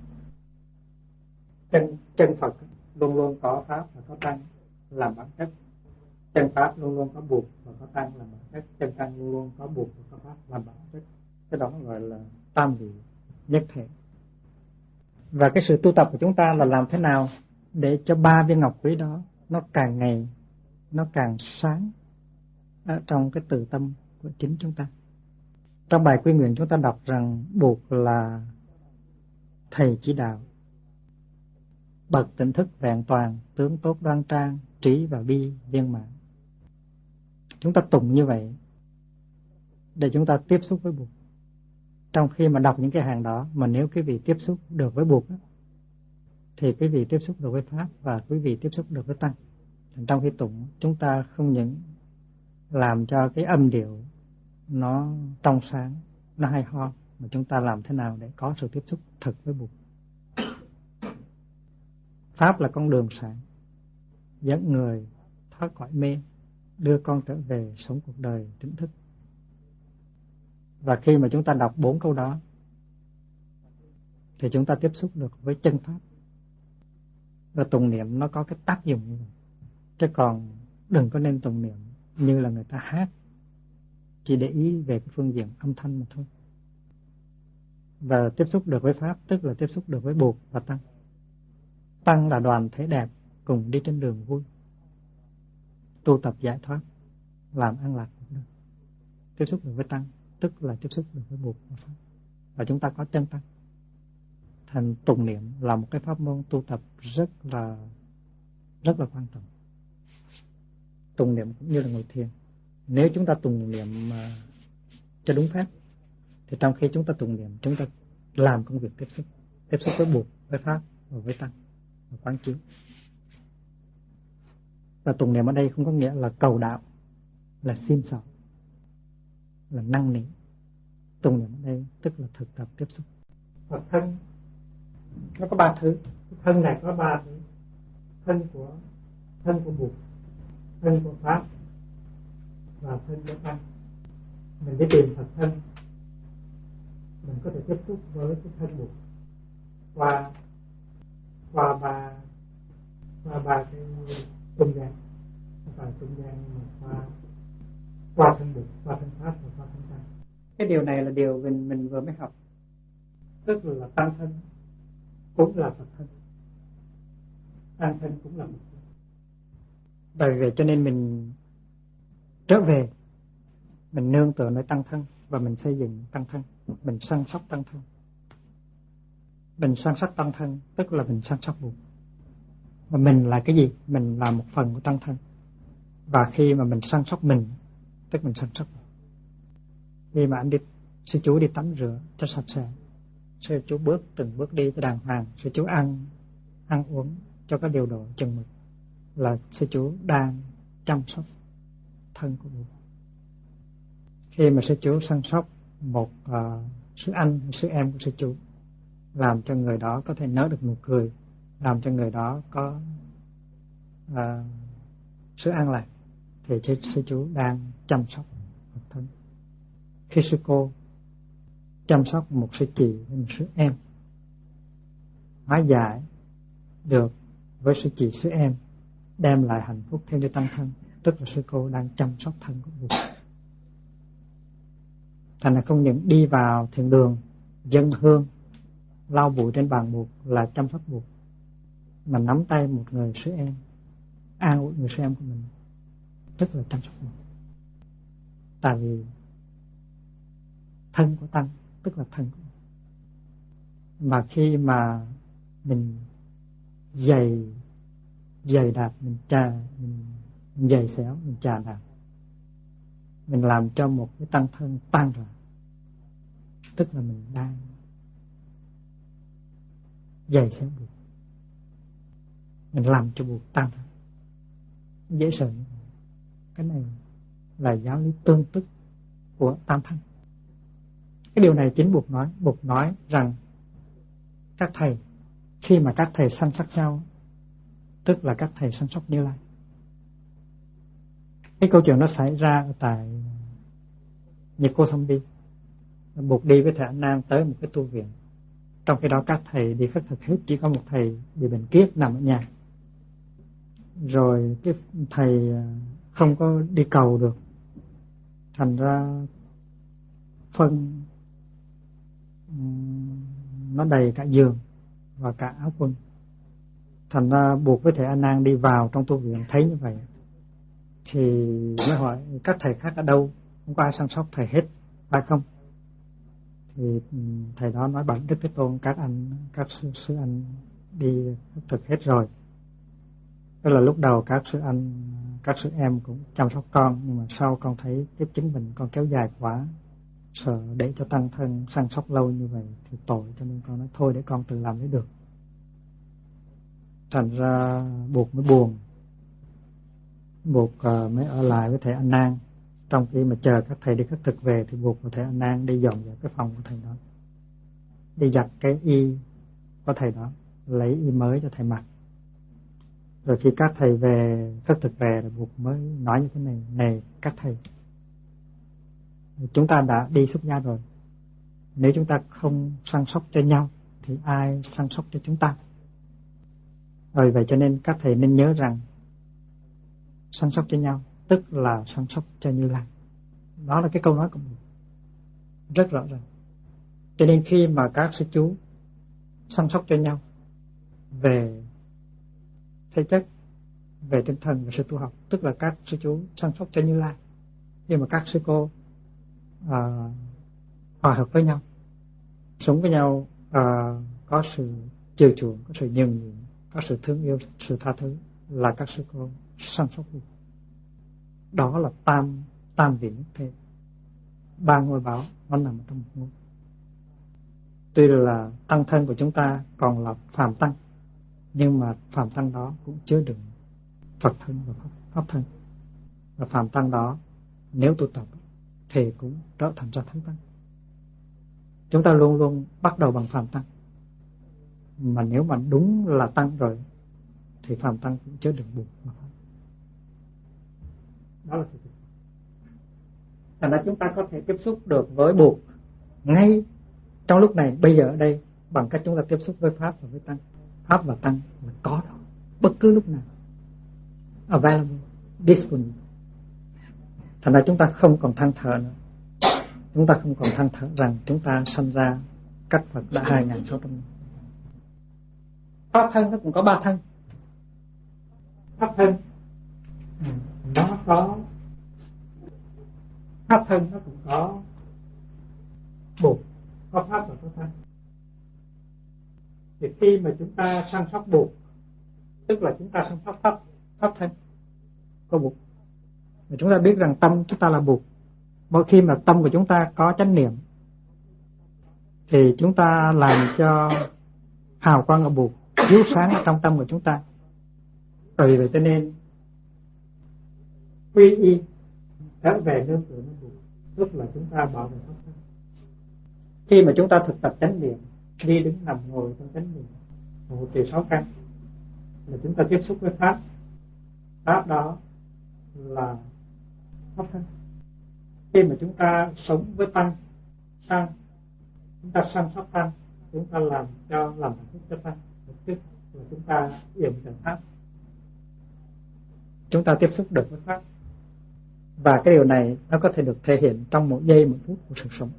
Chân Phật luôn luôn có pháp và có tăng làm bản chất. Chân pháp luôn luôn có buộc và có tăng làm bản chất, chân tăng luôn luôn có buộc và có pháp làm bản chất. Cái đó gọi là tam vị nhất thể. Và cái sự tu tập của chúng ta là làm thế nào để cho ba viên ngọc quý đó nó càng ngày nó càng sáng ở trong cái từ tâm của chính chúng ta. Trong bài quy nguyện chúng ta đọc rằng buộc là thầy chỉ đạo, bậc tỉnh thức vẹn toàn, tướng tốt đoan trang, trí và bi viên mãn. Chúng ta tụng như vậy để chúng ta tiếp xúc với buộc. Trong khi mà đọc những cái hàng đó, mà nếu quý vị tiếp xúc được với buộc thì quý vị tiếp xúc được với pháp và quý vị tiếp xúc được với tăng. Trong khi tụng, chúng ta không những làm cho cái âm điệu nó trong sáng, nó hay ho, mà chúng ta làm thế nào để có sự tiếp xúc thực với buộc. Pháp là con đường sáng, dẫn người thoát khỏi mê, đưa con trở về sống cuộc đời tỉnh thức. Và khi mà chúng ta đọc 4 câu đó thì chúng ta tiếp xúc được với chân pháp. Và tụng niệm nó có cái tác dụng như vậy. Chứ còn đừng có nên tụng niệm như là người ta hát, chỉ để ý về cái phương diện âm thanh mà thôi. Và tiếp xúc được với pháp tức là tiếp xúc được với buộc và tăng. Tăng là đoàn thể đẹp cùng đi trên đường vui, tu tập giải thoát, làm an lạc cuộc đời. Tiếp xúc được với tăng tức là tiếp xúc được với buộc và pháp. Và chúng ta có chân tăng. Thành tụng niệm là một cái pháp môn tu tập rất là quan trọng. Tụng niệm cũng như là ngồi thiền. Nếu chúng ta tụng niệm cho đúng phép thì trong khi chúng ta tụng niệm, chúng ta làm công việc tiếp xúc với buộc, với pháp và với tăng và quán chiếu. Và tụng niệm ở đây không có nghĩa là cầu đạo, là xin xỏ, là năn nỉ. Tụng niệm ở đây tức là thực tập tiếp xúc. Và thân nó có 3 thứ. Thân này có 3 thứ: thân của buộc, thân của pháp và thân của tăng. Mình đi tìm thật thân, mình có thể tiếp xúc với cái thân buộc qua ba cái trung gian, không phải trung gian mà qua thân buộc, qua thân pháp và qua thân tăng. Cái điều này là điều mình vừa mới học, tức là tăng thân cũng là Phật thân, tăng thân cũng là Phật thân. Bởi vậy cho nên mình trở về, mình nương tựa nơi tăng thân và mình xây dựng tăng thân, mình săn sóc tăng thân. Mình săn sóc tăng thân tức là mình săn sóc buộc. Và mình là cái gì? Mình là một phần của tăng thân. Và khi mà mình săn sóc mình, tức mình săn sóc. Khi mà sư chú đi tắm rửa cho sạch sẽ, sư chú từng bước đi cho đàng hoàng, sư chú ăn uống cho có điều độ chừng mực, là sư chú đang chăm sóc thân của mình. Khi mà sư chú săn sóc một sư anh, sư em của sư chú, làm cho người đó có thể nở được nụ cười, làm cho người đó có sự an lạc, thì sư chú đang chăm sóc bản thân. Khi sư cô chăm sóc một sư chị, một sư em, hóa giải được với sư chị, sư em, đem lại hạnh phúc thêm cho tăng thân, tức là sư cô đang chăm sóc thân của mình. Thành là không những đi vào thiền đường dâng hương, lau bụi trên bàn buộc là chăm sóc buộc, mà nắm tay một người sư em, an ủi người sư em của mình, tức là chăm sóc buộc. Tại vì thân của tăng tức là thân của mình. Mà khi mà mình dày đạp, mình dày xéo, mình chà đạp, mình làm cho một cái tăng thân tan ra, tức là mình đang dày xéo buộc, mình làm cho buộc tan ra. Dễ sợ như vậy. Cái này là giáo lý tương tức của tam thân. Cái điều này chính Buộc nói rằng các thầy, khi mà các thầy săn sóc nhau, tức là các thầy săn sóc Như Lai. Cái câu chuyện nó xảy ra tại Nhật Cô Sambi. Buộc đi với thầy Anh Nam tới một cái tu viện. Trong khi đó các thầy đi khất thực hết, chỉ có một thầy bị bệnh kiết nằm ở nhà. Rồi cái thầy không có đi cầu được, thành ra phân nó đầy cả giường và cả áo quần. Thành ra buộc với thầy A Nan đi vào trong tu viện, thấy như vậy thì mới hỏi các thầy khác ở đâu, không có ai săn sóc thầy hết, phải không? Thì thầy đó nói: bạch Đức Thế Tôn, các sư anh đi thực hết rồi. Tức là lúc đầu các sư em cũng chăm sóc con, nhưng mà sau con thấy tiếp chứng bệnh con kéo dài quá, sợ để cho tăng thân săn sóc lâu như vậy thì tội, cho nên con nói thôi để con tự làm mới được. Thành ra buộc mới buồn, buộc mới ở lại với thầy A Nan. Trong khi mà chờ các thầy đi khất thực về thì buộc thầy A Nan đi dọn dẹp cái phòng của thầy đó, đi giặt cái y của thầy đó, lấy y mới cho thầy mặc. Rồi khi các thầy về khất thực về thì buộc mới nói như thế này: này các thầy, chúng ta đã đi xuất gia rồi, nếu chúng ta không săn sóc cho nhau thì ai săn sóc cho chúng ta? Rồi vậy cho nên các thầy nên nhớ rằng săn sóc cho nhau tức là săn sóc cho Như Lai. Đó là cái câu nói của mình rất rõ ràng. Cho nên khi mà các sư chú săn sóc cho nhau về thể chất, về tinh thần và sự tu học, tức là các sư chú săn sóc cho Như Lai. Khi mà các sư cô hòa hợp với nhau, sống với nhau, có sự chiều chuộng, có sự nhường nhịn, có sự thương yêu, sự tha thứ, là các sư cô săn sóc được. Đó là tam vị nhất thể, ba ngôi bảo nó nằm trong một ngôi. Tuy là tăng thân của chúng ta còn là phàm tăng, nhưng mà phàm tăng đó cũng chứa đựng Phật thân và pháp thân. Và phàm tăng đó nếu tu tập thì cũng trở thành ra thánh tăng. Chúng ta luôn luôn bắt đầu bằng phàm tăng, mà nếu mà đúng là tăng rồi thì phàm tăng cũng chứa đựng buộc mà thôi. Đó là sự thực. Thành ra chúng ta có thể tiếp xúc được với buộc ngay trong lúc này, bây giờ ở đây, bằng cách chúng ta tiếp xúc với pháp và với tăng. Pháp và tăng là có đó, bất cứ lúc nào, available, disponible. Thành ra chúng ta không còn than thở nữa. Chúng ta không còn than thở rằng chúng ta sanh ra cách Phật đã 2.600 năm. Pháp thân nó cũng có ba thân. Pháp thân nó có, pháp thân nó cũng có buộc, có pháp và có thân. Thì khi mà chúng ta săn sóc buộc, tức là chúng ta săn sóc pháp thân có buộc. Và chúng ta biết rằng tâm chúng ta là buộc. Mỗi khi mà tâm của chúng ta có chánh niệm thì chúng ta làm cho hào quang ở buộc chiếu sáng ở trong tâm của chúng ta. Vì vậy cho nên quy y trở về nương tựa nó buộc, tức là chúng ta bảo vệ pháp thân. Khi mà chúng ta thực tập chánh niệm, đi đứng nằm ngồi trong chánh niệm, ngồi từ 6 căn, là chúng ta tiếp xúc với pháp. Pháp đó là pháp thân. Khi mà chúng ta sống với tăng, chúng ta săn sóc tăng, chúng ta làm hạnh phúc cho tăng, tức là chúng ta yểm trợ pháp. Chúng ta tiếp xúc được với pháp, và cái điều này nó có thể được thể hiện trong một giây một phút của sự sống.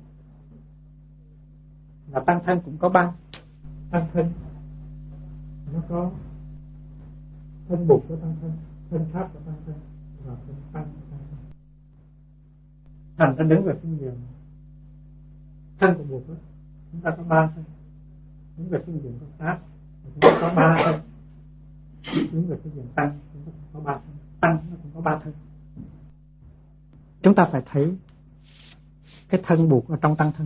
Và tăng thân cũng có ba tăng thân, nó có thân buộc của tăng thân, thân pháp của tăng thân và thân tăng của tăng thân. Thành ra đứng về phương diện thân của buộc đó, chúng ta có ba thân. Đứng về phương diện của pháp chúng ta có ba thân. Đứng về phương diện tăng chúng ta có ba thân. Tăng nó cũng có ba thân. Chúng ta phải thấy cái thân buộc ở trong tăng thân.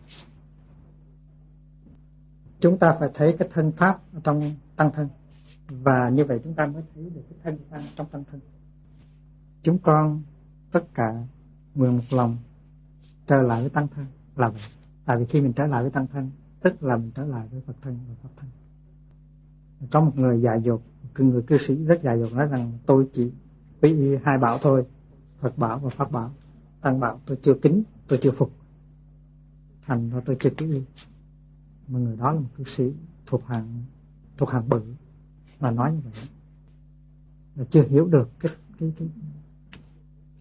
Chúng ta phải thấy cái thân pháp ở trong tăng thân. Và như vậy chúng ta mới thấy được cái thân tăng trong tăng thân. Chúng con tất cả nguyện một lòng trở lại với tăng thân là vậy. Tại vì khi mình trở lại với tăng thân, tức là mình trở lại với Phật thân và pháp thân. Trong một người dại dột, người cư sĩ rất dại dột nói rằng tôi chỉ quy y hai bảo thôi, Phật bảo và pháp bảo. Tăng bảo tôi chưa kính, tôi chưa phục, thành ra tôi chưa quy y. Mà người đó là một cư sĩ thuộc hàng bự mà nói như vậy, là chưa hiểu được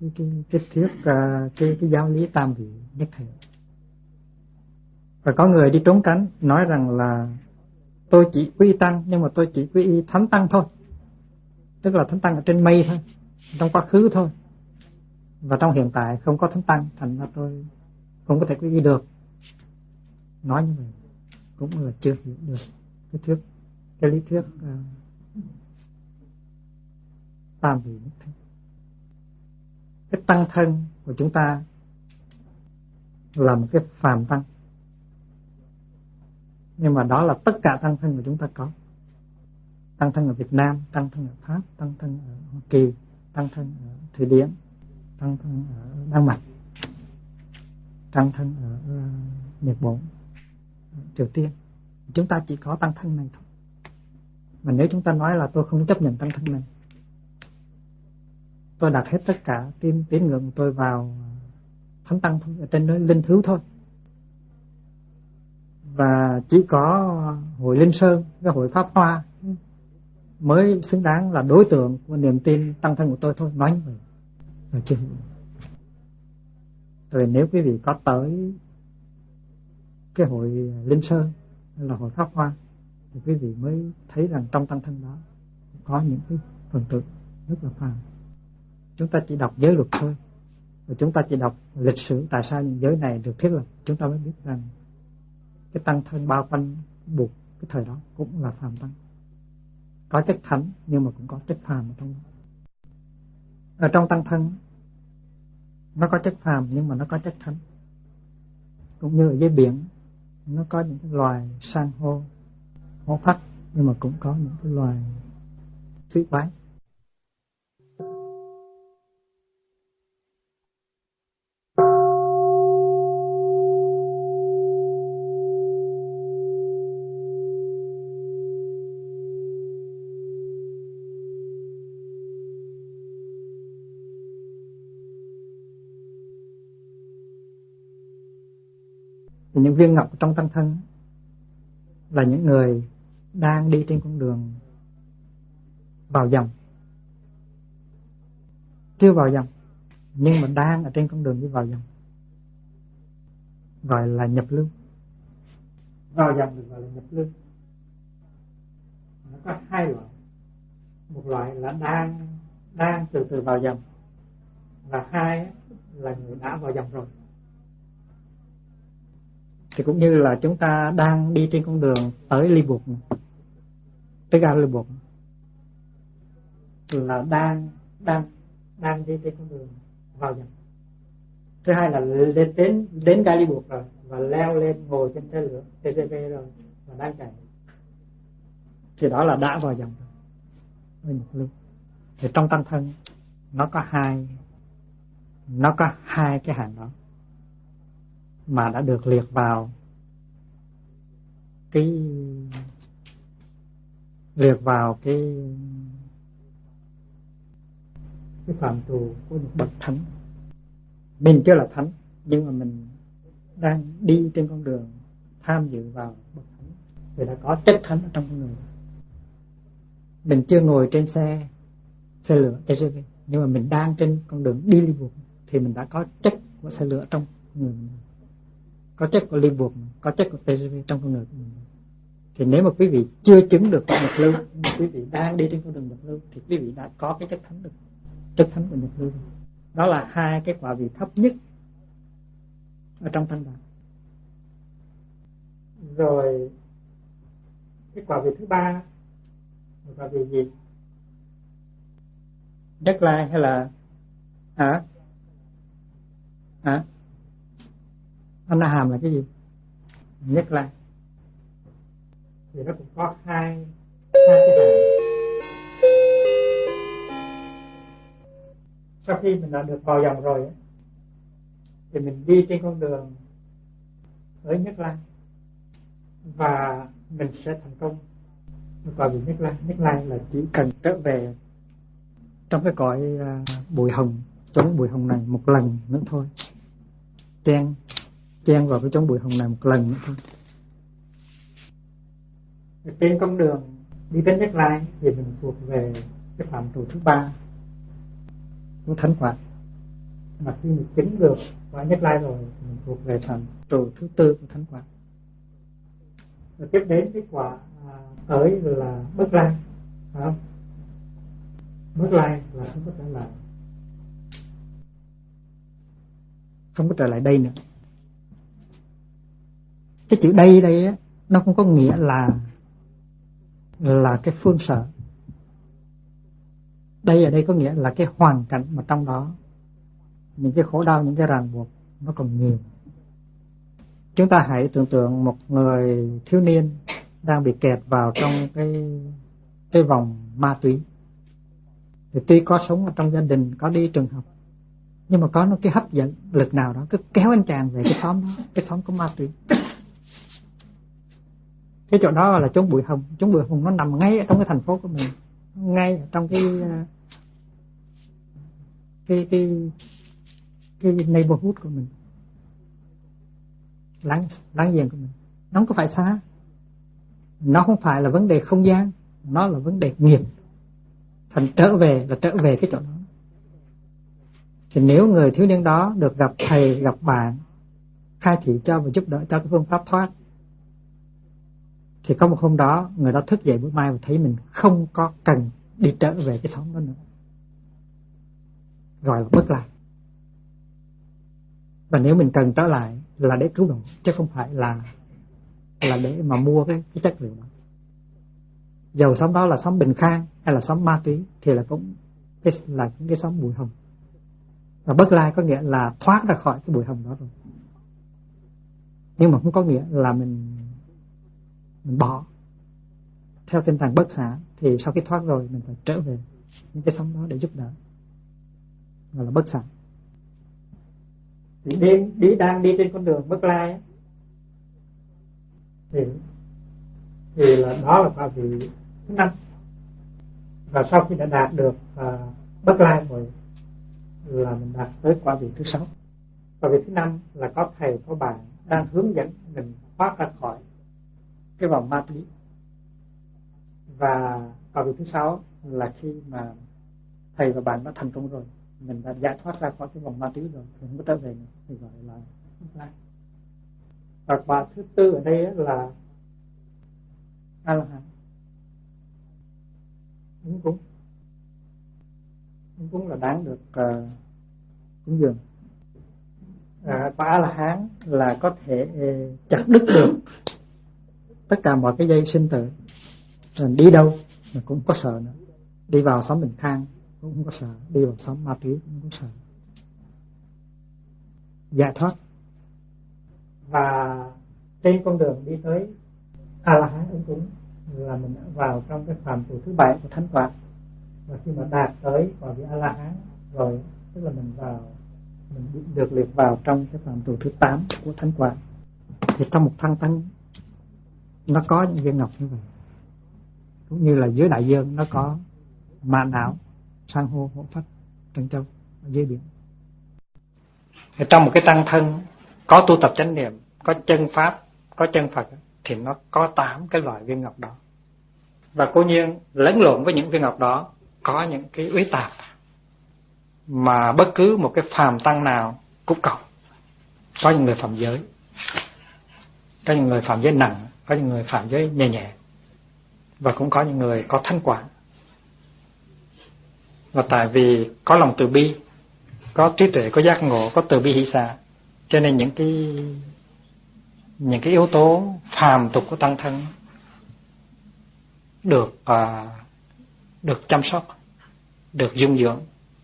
cái thuyết cái giáo lý tam vị nhất thể. Và có người đi trốn tránh nói rằng là tôi chỉ quy y tăng, nhưng mà tôi chỉ quy y thánh tăng thôi, tức là thánh tăng ở trên mây thôi, trong quá khứ thôi, và trong hiện tại không có thánh tăng, thành ra tôi không có thể quy y được. Nói như vậy cũng là chưa hiểu được cái lý thuyết tam vị nhất thể. Cái tăng thân của chúng ta là một cái phàm tăng, nhưng mà đó là tất cả tăng thân của chúng ta có. Tăng thân ở Việt Nam, tăng thân ở Pháp, tăng thân ở Hoa Kỳ, tăng thân ở Thụy Điển, tăng thân ở Đan Mạch, tăng thân ở Nhật Bản, Triều Tiên. Chúng ta chỉ có tăng thân này thôi. Mà nếu chúng ta nói là tôi không chấp nhận tăng thân này, tôi đặt hết tất cả tín ngưỡng của tôi vào thánh tăng thôi, ở trên nơi linh thứ thôi, và chỉ có hội Linh Sơn, cái hội Pháp Hoa mới xứng đáng là đối tượng của niềm tin tăng thân của tôi thôi. Nói như vậy là chưa hiểu. Rồi nếu quý vị có tới cái hội Linh Sơn hay là hội Pháp Hoa thì quý vị mới thấy rằng trong tăng thân đó có những cái phần tử rất là phàm. Chúng ta chỉ đọc giới luật thôi, và chúng ta chỉ đọc lịch sử tại sao những giới này được thiết lập, chúng ta mới biết rằng cái tăng thân bao quanh Bụt cái thời đó cũng là phàm tăng, có chất thánh nhưng mà cũng có chất phàm ở trong đó. Ở trong tăng thân nó có chất phàm nhưng mà nó có chất thánh, cũng như ở dưới biển nó có những cái loài san hô, hố phách, nhưng mà cũng có những cái loài thủy quái. Thì những viên ngọc trong tăng thân là những người đang đi trên con đường vào dòng, chưa vào dòng nhưng mà đang ở trên con đường đi vào dòng, gọi là nhập lưu. Vào dòng được gọi là nhập lưu. Nó có hai loại. Một loại là đang từ từ vào dòng, và hai là người đã vào dòng rồi. Thì cũng như là chúng ta đang đi trên con đường tới Ly Buộc, tới ga Ly Buộc, là đang đi trên con đường vào dòng. Thứ hai là đến ga Ly Buộc rồi và leo lên ngồi trên xe lửa TGV rồi và đang chạy, thì đó là đã vào dòng rồi. Thì trong tăng thân nó có hai cái hạng đó mà đã được liệt vào cái phạm trù của một bậc thánh. Mình chưa là thánh, nhưng mà mình đang đi trên con đường tham dự vào bậc thánh, thì đã có chất thánh ở trong con người. Mình chưa ngồi trên xe lửa TGV, nhưng mà mình đang trên con đường đi Ly Buộc, thì mình đã có chất của xe lửa trong người mình, có chất của Ly Buộc, có chất của TGV trong con người của mình. Thì nếu mà quý vị chưa chứng được nhập lưu, mà quý vị đang đi trên con đường nhập lưu, thì quý vị đã có cái chất thánh được, chất thánh của nhập lưu. Đó là hai cái quả vị thấp nhất ở trong tăng đạo. Rồi cái quả vị thứ ba là quả vị gì? Nhất lai hay là A-na-hàm là cái gì? Nhất lai. Thì nó cũng có hai cái hạng. Sau khi mình đã được vào dòng rồi thì mình đi trên con đường tới Nhất Lai và mình sẽ thành công vào vị Nhất Lai. Nhất Lai là chỉ cần trở về trong cái cõi bụi hồng, chốn bụi hồng này một lần nữa thôi, chen vào cái chốn bụi hồng này một lần nữa thôi. Trên con đường đi đến Nhất Lai thì mình thuộc về cái phạm trù thứ ba của thánh quả. Mà khi mình chứng được quả Nhất Lai rồi thì mình thuộc về thành trụ thứ tư của thánh quả. Và tiếp đến cái quả tới là Bất Lai, phải không? Bất Lai là không có trở lại, không có trở lại đây nữa. Cái chữ đây đây á, nó không có nghĩa là cái phương sở. Đây ở đây có nghĩa là cái hoàn cảnh mà trong đó những cái khổ đau, những cái ràng buộc nó còn nhiều. Chúng ta hãy tưởng tượng một người thiếu niên đang bị kẹt vào trong cái vòng ma túy. Thì tuy có sống ở trong gia đình, có đi trường học, nhưng mà có một cái hấp dẫn lực nào đó cứ kéo anh chàng về cái xóm đó, cái xóm có ma túy. Cái chỗ đó là chốn bụi hồng. Chốn bụi hồng nó nằm ngay ở trong cái thành phố của mình, ngay ở trong cái neighborhood của mình, láng giềng của mình. Nó không có phải xa, nó không phải là vấn đề không gian, nó là vấn đề nghiệp. Thành trở về là trở về cái chỗ đó. Thì nếu người thiếu niên đó được gặp thầy, gặp bạn, khai thị cho và giúp đỡ cho cái phương pháp thoát, thì có một hôm đó người đó thức dậy bữa mai và thấy mình không có cần đi trở về cái xóm đó nữa, gọi là Bất Lai. Và nếu mình cần trở lại là để cứu độ, chứ không phải là để mà mua cái chất liệu đó. Dầu xóm đó là xóm bình khang hay là xóm ma túy thì là cũng là cái xóm bụi hồng. Và Bất Lai có nghĩa là thoát ra khỏi cái bụi hồng đó rồi, nhưng mà không có nghĩa là mình bỏ. Theo tinh thần bất xả thì sau khi thoát rồi mình phải trở về những cái xóm đó để giúp đỡ, gọi là bất xả. Thì đang đi trên con đường Bất Lai ấy, thì là đó là quả vị thứ 5. Và sau khi đã đạt được Bất Lai rồi là mình đạt tới quả vị thứ 6. Quả vị thứ 5 là có thầy có bạn đang hướng dẫn mình thoát ra khỏi cái vòng ma túy. Và quả vị thứ 6 là khi mà thầy và bạn đã thành công rồi, mình đã giải thoát ra khỏi cái vòng ma túy rồi, thì không có trở về nữa, thì gọi là Bất Lai. Và quả thứ 4 ở đây là A-la-hán, ứng cúng là đáng được cúng dường. Quả A-la-hán là có thể chặt đứt được tất cả mọi cái dây sinh tử. Mình đi đâu mình cũng có sợ nữa, đi vào xóm bình khang cũng không có sợ, đi vào xóm ma túy cũng không có sợ. Giải thoát. Và trên con đường đi tới A-la-hán ứng cúng là mình đã vào trong cái phạm trù thứ 7 của thánh quả. Và khi mà đạt tới quả vị A-la-hán rồi, tức là mình được liệt vào trong cái phạm trù thứ 8 của thánh quả. Thì trong một thăng tăng nó có những viên ngọc như vậy, cũng như là dưới đại dương nó có mã não, san hô, hổ phách, trân châu ở dưới biển. Thì trong một cái tăng thân có tu tập chánh niệm, có chân pháp, có chân Phật, thì nó có 8 cái loại viên ngọc đó. Và cố nhiên lẫn lộn với những viên ngọc đó có những cái uế tạp mà bất cứ một cái phàm tăng nào cũng có những người phạm giới, có những người phạm giới nặng, có những người phạm giới nhẹ nhẹ, và cũng có những người có thánh quả. Và tại vì có lòng từ bi, có trí tuệ, có giác ngộ, có từ bi hỷ xả, cho nên những cái yếu tố phàm tục của tăng thân được chăm sóc, được dung dưỡng,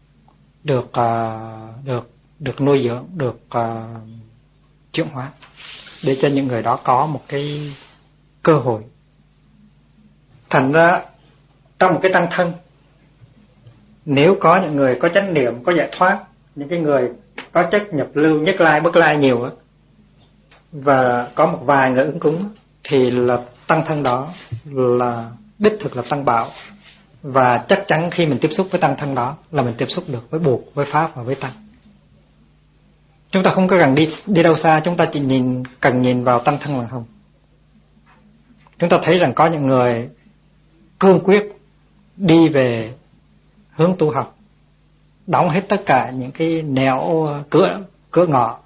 được nuôi dưỡng, được chuyển hóa, để cho những người đó có một cái cơ hội. Thành ra trong một cái tăng thân, nếu có những người có chánh niệm, có giải thoát, những cái người có chất nhập lưu, Nhất Lai, Bất Lai nhiều á, và có một vài người ứng cúng, thì là tăng thân đó là đích thực là tăng bảo. Và chắc chắn khi mình tiếp xúc với tăng thân đó là mình tiếp xúc được với buộc, với pháp và với tăng. Chúng ta không có cần đi đâu xa, chúng ta chỉ cần nhìn vào tăng thân là không. Chúng ta thấy rằng có những người cương quyết đi về hướng tu học, đóng hết tất cả những cái nẻo cửa ngõ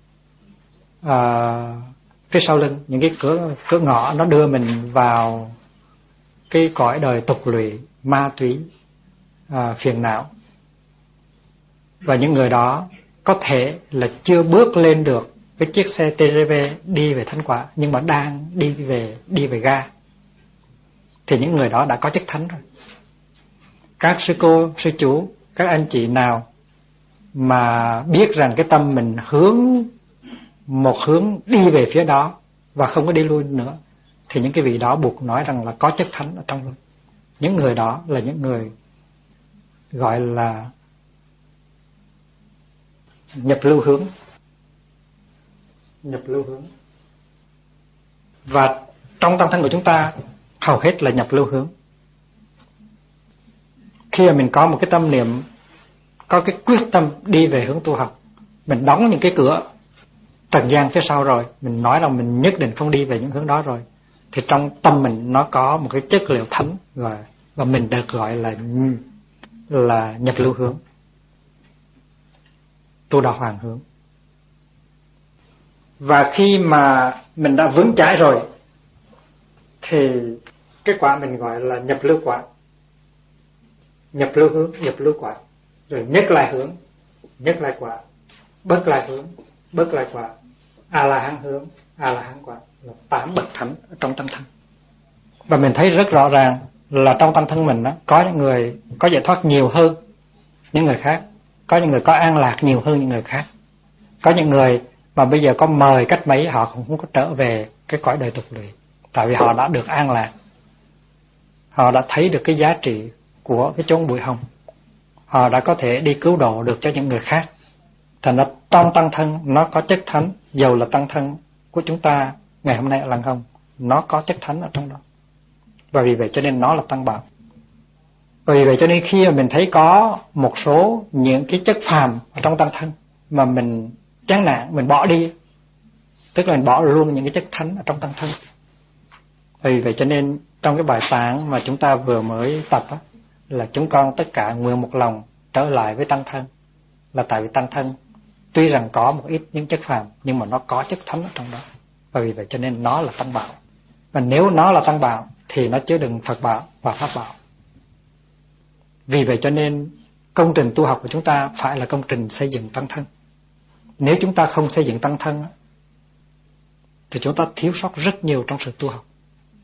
phía sau lưng, những cái cửa ngõ nó đưa mình vào cái cõi đời tục lụy, ma túy, phiền não. Và những người đó có thể là chưa bước lên được cái chiếc xe TGV đi về thánh quả, nhưng mà đang đi về ga, thì những người đó đã có chức thánh rồi. Các sư cô, sư chú, các anh chị nào mà biết rằng cái tâm mình một hướng đi về phía đó và không có đi lui nữa, thì những cái vị đó buộc nói rằng là có chất thánh ở trong luôn. Những người đó là những người gọi là nhập lưu hướng. Và trong tâm thân của chúng ta hầu hết là nhập lưu hướng. Khi mà mình có một cái tâm niệm, có cái quyết tâm đi về hướng tu học, mình đóng những cái cửa trần gian phía sau rồi, mình nói là mình nhất định không đi về những hướng đó rồi, thì trong tâm mình nó có một cái chất liệu thánh rồi, và mình được gọi là nhập lưu hướng, tu đạo hoàng hướng. Và khi mà mình đã vững chãi rồi thì cái quả mình gọi là nhập lưu quả. Nhập lưu hướng, nhập lưu quả. Rồi nhất lại hướng, nhất lại quả. Bất lại hướng, bất lại quả. A-la-hán hướng, A-la-hán quả. Là 8 bậc thánh ở trong tâm thân. Và mình thấy rất rõ ràng là trong tâm thân mình đó, có những người có giải thoát nhiều hơn những người khác, có những người có an lạc nhiều hơn những người khác, có những người mà bây giờ có mời cách mấy họ cũng không có trở về cái cõi đời tục lụy, tại vì họ đã được an lạc, họ đã thấy được cái giá trị của cái chốn bụi hồng, họ đã có thể đi cứu độ được cho những người khác. Thành ra trong tăng thân nó có chất thánh, dầu là tăng thân của chúng ta ngày hôm nay ở Lăng Hồng, nó có chất thánh ở trong đó. Và vì vậy cho nên nó là tăng bảo. Và vì vậy cho nên khi mà mình thấy có một số những cái chất phàm ở trong tăng thân mà mình chán nản, mình bỏ đi, tức là mình bỏ luôn những cái chất thánh ở trong tăng thân. Vì vậy cho nên trong cái bài tạng mà chúng ta vừa mới tập á, là chúng con tất cả nguyện một lòng trở lại với tăng thân, là tại vì tăng thân tuy rằng có một ít những chất phàm nhưng mà nó có chất thánh ở trong đó. Và vì vậy cho nên nó là tăng bảo. Và nếu nó là tăng bảo thì nó chứa đựng Phật bảo và Pháp bảo. Vì vậy cho nên công trình tu học của chúng ta phải là công trình xây dựng tăng thân. Nếu chúng ta không xây dựng tăng thân thì chúng ta thiếu sót rất nhiều trong sự tu học.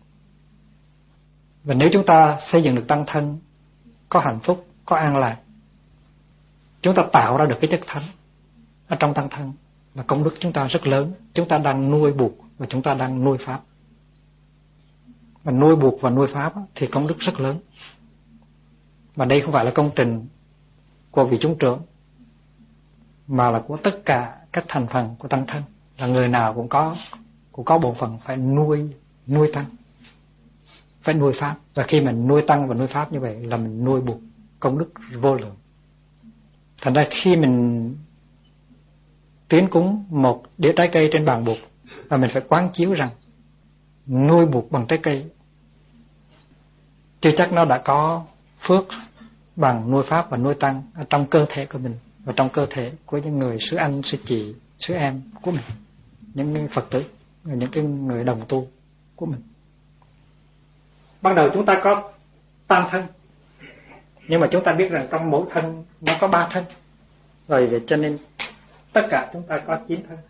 Và nếu chúng ta xây dựng được tăng thân, có hạnh phúc, có an lạc, chúng ta tạo ra được cái chất thánh ở trong tăng thân, là công đức chúng ta rất lớn. Chúng ta đang nuôi buộc và chúng ta đang nuôi Pháp. Và nuôi buộc và nuôi Pháp thì công đức rất lớn. Và đây không phải là công trình của vị chúng trưởng, mà là của tất cả các thành phần của tăng thân. Là người nào cũng có bộ phận phải nuôi tăng, phải nuôi Pháp. Và khi mình nuôi tăng và nuôi Pháp như vậy là mình nuôi buộc công đức vô lượng. Thành ra khi mình tiến cúng một đĩa trái cây trên bàn buộc, và mình phải quán chiếu rằng nuôi buộc bằng trái cây chưa chắc nó đã có phước bằng nuôi Pháp và nuôi tăng ở trong cơ thể của mình và trong cơ thể của những người sư anh, sư chị, sư em của mình, những Phật tử, những cái người đồng tu của mình. Ban đầu chúng ta có tam thân, nhưng mà chúng ta biết rằng trong mỗi thân nó có 3 thân. Rồi vậy cho nên tất cả chúng ta có 9 thân.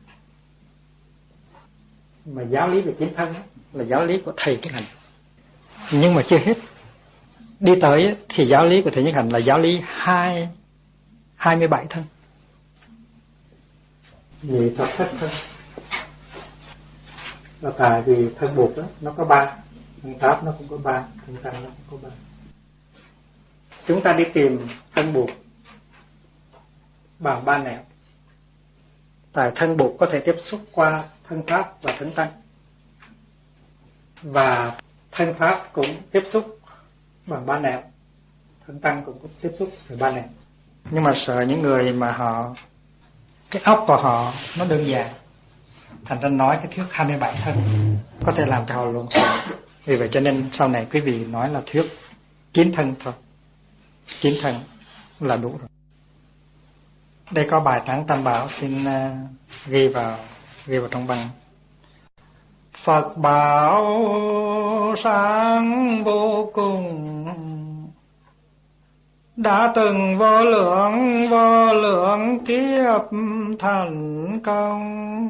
Mà giáo lý về 9 thân là giáo lý của Thầy Nhất Hạnh. Nhưng mà chưa hết. Đi tới thì giáo lý của Thầy Nhất Hạnh là giáo lý 27 thân. Vì Phật thất thân. Và tại vì thân buộc đó, nó có 3, thân Pháp nó cũng có 3, thân tăng nó cũng có 3. Chúng ta đi tìm thân buộc bằng 3 nẻo. Tại thân buộc có thể tiếp xúc qua thân Pháp và thân tăng, và thân Pháp cũng tiếp xúc bằng 3 nẻo, thân tăng cũng tiếp xúc bằng 3 nẻo. Nhưng mà sợ những người mà cái óc của họ nó đơn giản, thành ra nói cái thuyết 27 thân có thể làm cho họ lộn xộn. Vì vậy cho nên sau này quý vị nói là thuyết 9 thân thôi, 9 thân là đủ rồi. Đây có bài tán Tam Bảo, xin ghi vào trong băng. Phật bảo sáng vô cùng, đã từng vô lượng kiếp thành công.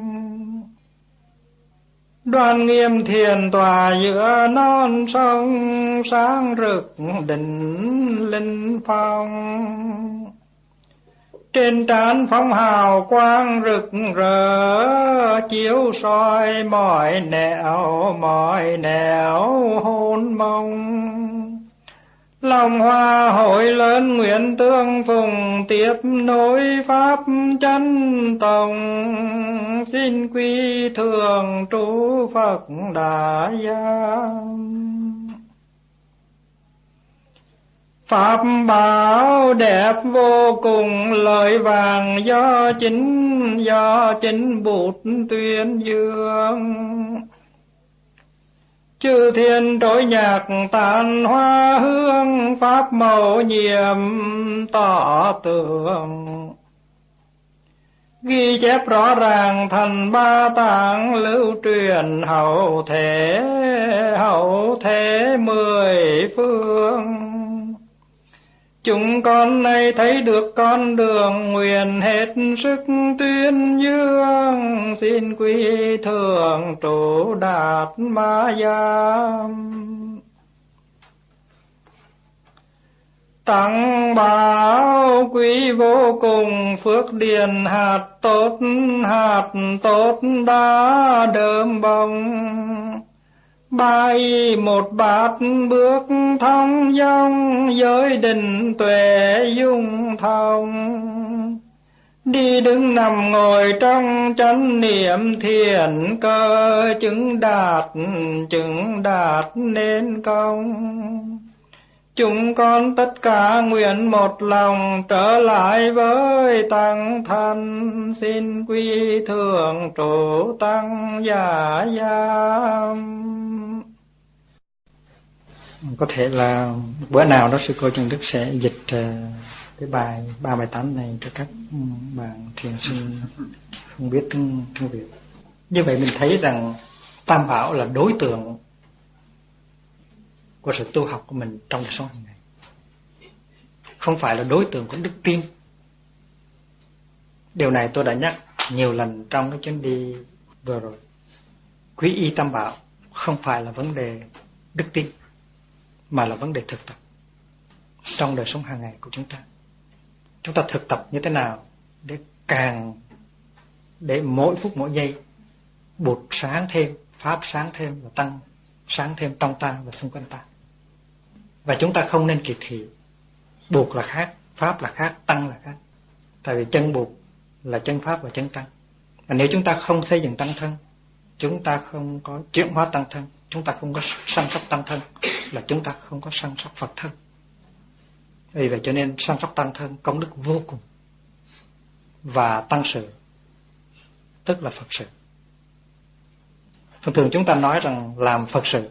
Đoan nghiêm thiền tòa giữa non sông, sáng rực đỉnh linh phong. Trên trán phong hào quang rực rỡ, chiếu soi mọi nẻo hôn mong. Lòng hoa hội lớn nguyện tương phùng, tiếp nối pháp chân tông. Xin quy thường trú Phật Đà Giang. Pháp bảo đẹp vô cùng, lời vàng do chính Bụt tuyên dương. Chư thiên trỗi nhạc tàn hoa hương, pháp màu nhiệm tỏ tường. Ghi chép rõ ràng thành ba tạng, lưu truyền hậu thế 10 phương. Chúng con nay thấy được con đường, nguyện hết sức tuyên dương. Xin quy thượng trụ Đạt Ma Giám. Tăng bảo quý vô cùng, phước điền hạt tốt đá đơm bông. Bay một bát bước thông dong, giới định tuệ dung thông. Đi đứng nằm ngồi trong chánh niệm thiền cơ, chứng đạt nên công. Chúng con tất cả nguyện một lòng, trở lại với tăng thân. Xin quy thượng trụ tăng Giả Giám. Có thể là bữa nào đó sư cô Trần Đức sẽ dịch cái ba bài tán này cho các bạn thiền sinh không biết tiếng Việt. Như vậy mình thấy rằng Tam Bảo là đối tượng của sự tu học của mình trong đời sống hàng ngày, không phải là đối tượng của đức tin. Điều này tôi đã nhắc nhiều lần trong cái chuyến đi vừa rồi. Quý y Tam Bảo không phải là vấn đề đức tin, mà là vấn đề thực tập trong đời sống hàng ngày của chúng ta. Chúng ta thực tập như thế nào để mỗi phút mỗi giây Bụt sáng thêm, Pháp sáng thêm và Tăng sáng thêm trong ta và xung quanh ta. Và chúng ta không nên kỳ thị Bụt là khác, Pháp là khác, Tăng là khác. Tại vì chân Bụt là chân Pháp và chân Tăng. Và nếu chúng ta không xây dựng Tăng thân, chúng ta không có chuyển hóa Tăng thân, chúng ta không có săn sóc Tăng thân, là chúng ta không có săn sóc Phật thân. Vì vậy cho nên săn sóc Tăng thân công đức vô cùng. Và Tăng sự tức là Phật sự. Thường thường chúng ta nói rằng làm Phật sự,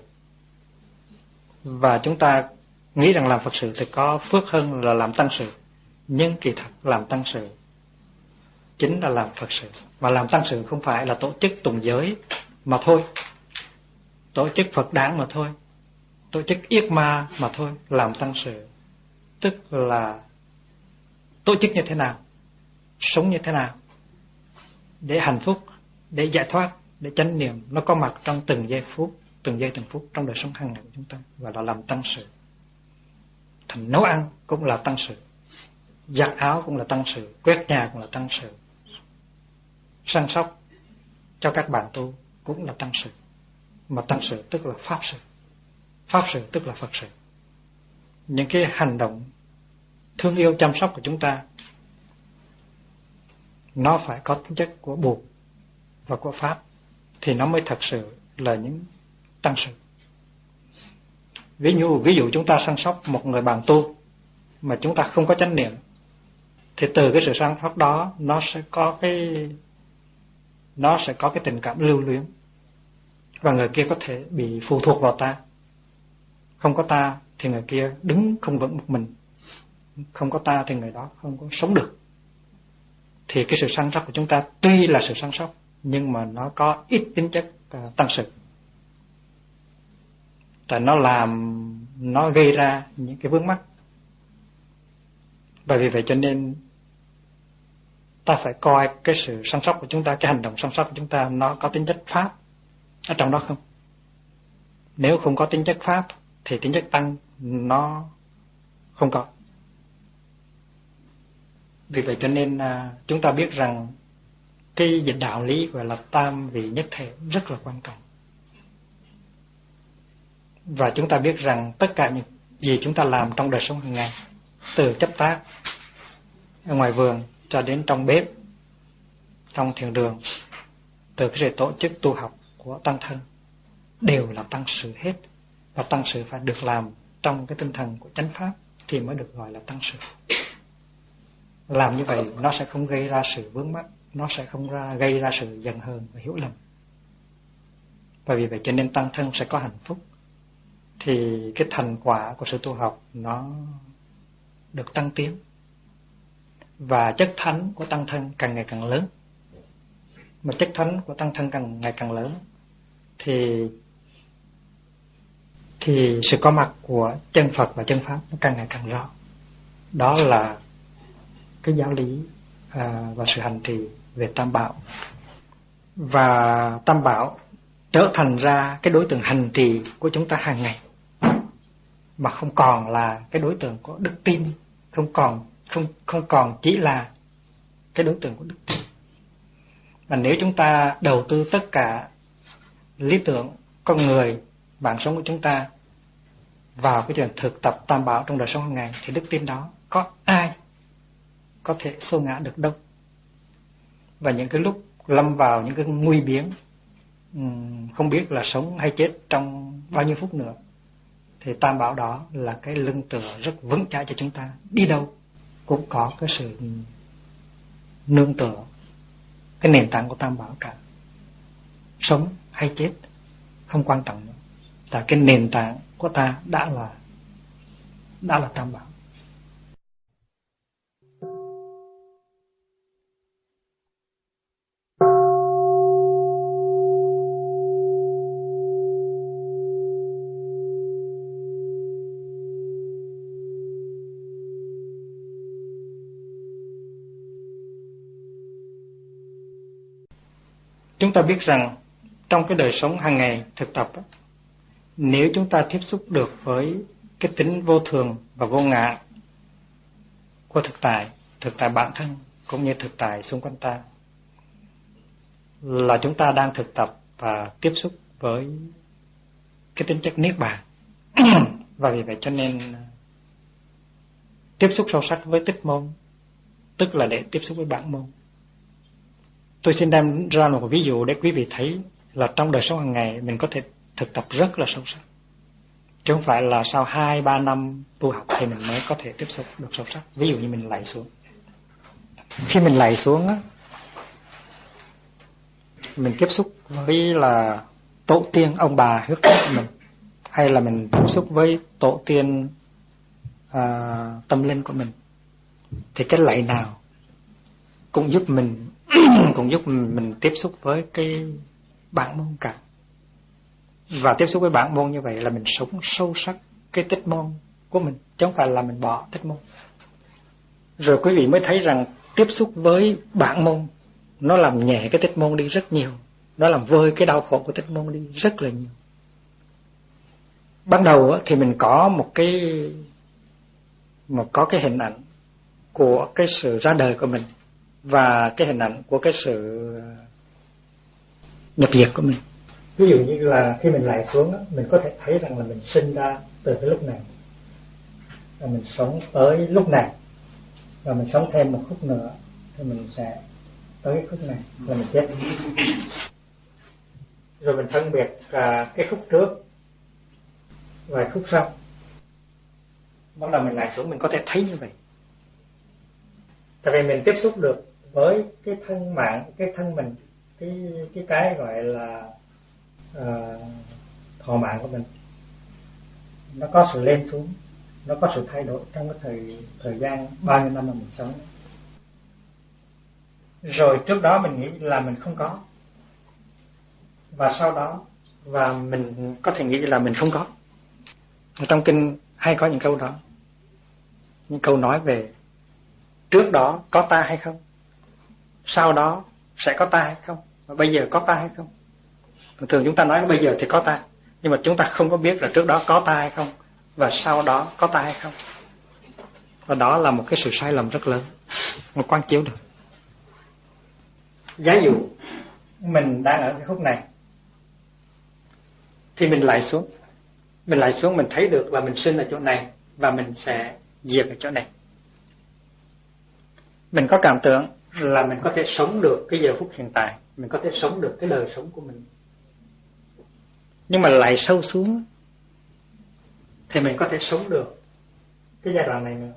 và chúng ta nghĩ rằng làm Phật sự thì có phước hơn là làm Tăng sự. Nhưng kỳ thật làm Tăng sự chính là làm Phật sự. Và làm Tăng sự không phải là tổ chức tùng giới mà thôi, tổ chức Phật đản mà thôi, tổ chức yết ma mà thôi. Làm Tăng sự tức là tổ chức như thế nào, sống như thế nào để hạnh phúc, để giải thoát, để chánh niệm nó có mặt trong từng giây từng phút trong đời sống hàng ngày của chúng ta, và là làm Tăng sự. Thành nấu ăn cũng là Tăng sự, giặt áo cũng là Tăng sự, quét nhà cũng là Tăng sự, săn sóc cho các bạn tu cũng là Tăng sự. Mà Tăng sự tức là Pháp sự, Pháp sự tức là Phật sự. Những cái hành động thương yêu chăm sóc của chúng ta nó phải có tính chất của Bụt và của Pháp, thì nó mới thật sự là những Tăng sự. Ví dụ chúng ta săn sóc một người bạn tu mà chúng ta không có chánh niệm, thì từ cái sự săn sóc đó nó sẽ có cái tình cảm lưu luyến, và người kia có thể bị phụ thuộc vào ta. Không có ta thì người kia đứng không vững một mình, không có ta thì người đó không có sống được. thì cái sự săn sóc của chúng ta tuy là sự săn sóc nhưng mà nó có ít tính chất tăng sự. Tại nó gây ra những cái vướng mắc. Bởi vì vậy cho nên ta phải coi cái sự săn sóc của chúng ta, cái hành động săn sóc của chúng ta nó có tính chất pháp ở trong đó không. Nếu không có tính chất pháp thì tính chất tăng nó không có. Vì vậy cho nên chúng ta biết rằng cái đạo lý gọi là tam vị nhất thể rất là quan trọng. Và chúng ta biết rằng tất cả những gì chúng ta làm trong đời sống hàng ngày, từ chấp tác ở ngoài vườn cho đến trong bếp, trong thiền đường, từ cái sự tổ chức tu học của tăng thân, đều là tăng sự hết. Và tăng sự phải được làm trong cái tinh thần của chánh pháp thì mới được gọi là tăng sự. Làm như vậy nó sẽ không gây ra sự vướng mắc, nó sẽ không gây ra sự giận hờn và hiểu lầm. Bởi vì vậy cho nên tăng thân sẽ có hạnh phúc, thì cái thành quả của sự tu học nó được tăng tiến, và chất thánh của tăng thân càng ngày càng lớn. Mà chất thánh của tăng thân càng ngày càng lớn thì sự có mặt của chân Phật và chân Pháp nó càng ngày càng rõ. Đó là cái giáo lý và sự hành trì về Tam Bảo. Và Tam Bảo trở thành ra cái đối tượng hành trì của chúng ta hàng ngày, mà không còn là cái đối tượng của đức tin, không còn chỉ là cái đối tượng của đức tin. Mà nếu chúng ta đầu tư tất cả lý tưởng con người, bản sống của chúng ta vào cái chuyện thực tập Tam Bảo trong đời sống hàng ngày, thì đức tin đó có ai có thể xô ngã được đâu. Và những cái lúc lâm vào những cái nguy biến, không biết là sống hay chết trong bao nhiêu phút nữa, thì Tam Bảo đó là cái lưng tựa rất vững chãi cho chúng ta. Đi đâu cũng có cái sự nương tựa, cái nền tảng của Tam Bảo cả. Sống hay chết không quan trọng nữa, tại cái nền tảng của ta đã là Tam Bảo. Chúng ta biết rằng trong cái đời sống hàng ngày thực tập, nếu chúng ta tiếp xúc được với cái tính vô thường và vô ngã của thực tại bản thân cũng như thực tại xung quanh ta, là chúng ta đang thực tập và tiếp xúc với cái tính chất niết bàn. Và vì vậy cho nên tiếp xúc sâu sắc với tích môn, tức là để tiếp xúc với bản môn. Tôi xin đem ra một ví dụ để quý vị thấy là trong đời sống hàng ngày mình có thể thực tập rất là sâu sắc, chứ không phải là sau 2-3 năm tu học thì mình mới có thể tiếp xúc được sâu sắc. Ví dụ như mình lạy xuống. Khi mình lạy xuống á, mình tiếp xúc với là tổ tiên ông bà huyết thống của mình, hay là mình tiếp xúc với tổ tiên tâm linh của mình, thì cái lạy nào cũng giúp mình tiếp xúc với cái bản môn cả. Và tiếp xúc với bản môn như vậy là mình sống sâu sắc cái tích môn của mình, chứ không phải là mình bỏ tích môn. Rồi quý vị mới thấy rằng tiếp xúc với bản môn nó làm nhẹ cái tích môn đi rất nhiều, nó làm vơi cái đau khổ của tích môn đi rất là nhiều. Ban đầu thì mình có có cái hình ảnh của cái sự ra đời của mình, và cái hình ảnh của cái sự nhập diệt của mình. Ví dụ như là khi mình lạy xuống, mình có thể thấy rằng là mình sinh ra từ cái lúc này, và mình sống tới lúc này, và mình sống thêm một khúc nữa thì mình sẽ tới cái khúc này là mình chết. Rồi mình phân biệt cái khúc trước và khúc sau. Bắt đầu mình lạy xuống mình có thể thấy như vậy. Tại vì mình tiếp xúc được với cái thân mạng, cái thân mình, cái gọi là thọ mạng của mình, nó có sự lên xuống, nó có sự thay đổi trong cái thời gian bao nhiêu năm mà mình sống. rồi trước đó mình nghĩ là mình không có, và sau đó và mình có thể nghĩ là mình không có. Trong kinh hay có những câu đó, những câu nói về trước đó có ta hay không, sau đó sẽ có ta hay không, và bây giờ có ta hay không. Thường chúng ta nói bây giờ thì có ta, nhưng mà chúng ta không có biết là trước đó có ta hay không và sau đó có ta hay không. Và đó là một cái sự sai lầm rất lớn mà quán chiếu được. Giả dụ mình đang ở cái khúc này thì mình lại xuống, mình thấy được là mình sinh ở chỗ này và mình sẽ diệt ở chỗ này. Mình có cảm tưởng là mình có thể sống được cái giờ phút hiện tại, mình có thể sống được cái đời sống của mình. Nhưng mà lại sâu xuống thì mình có thể sống được cái giai đoạn này nữa.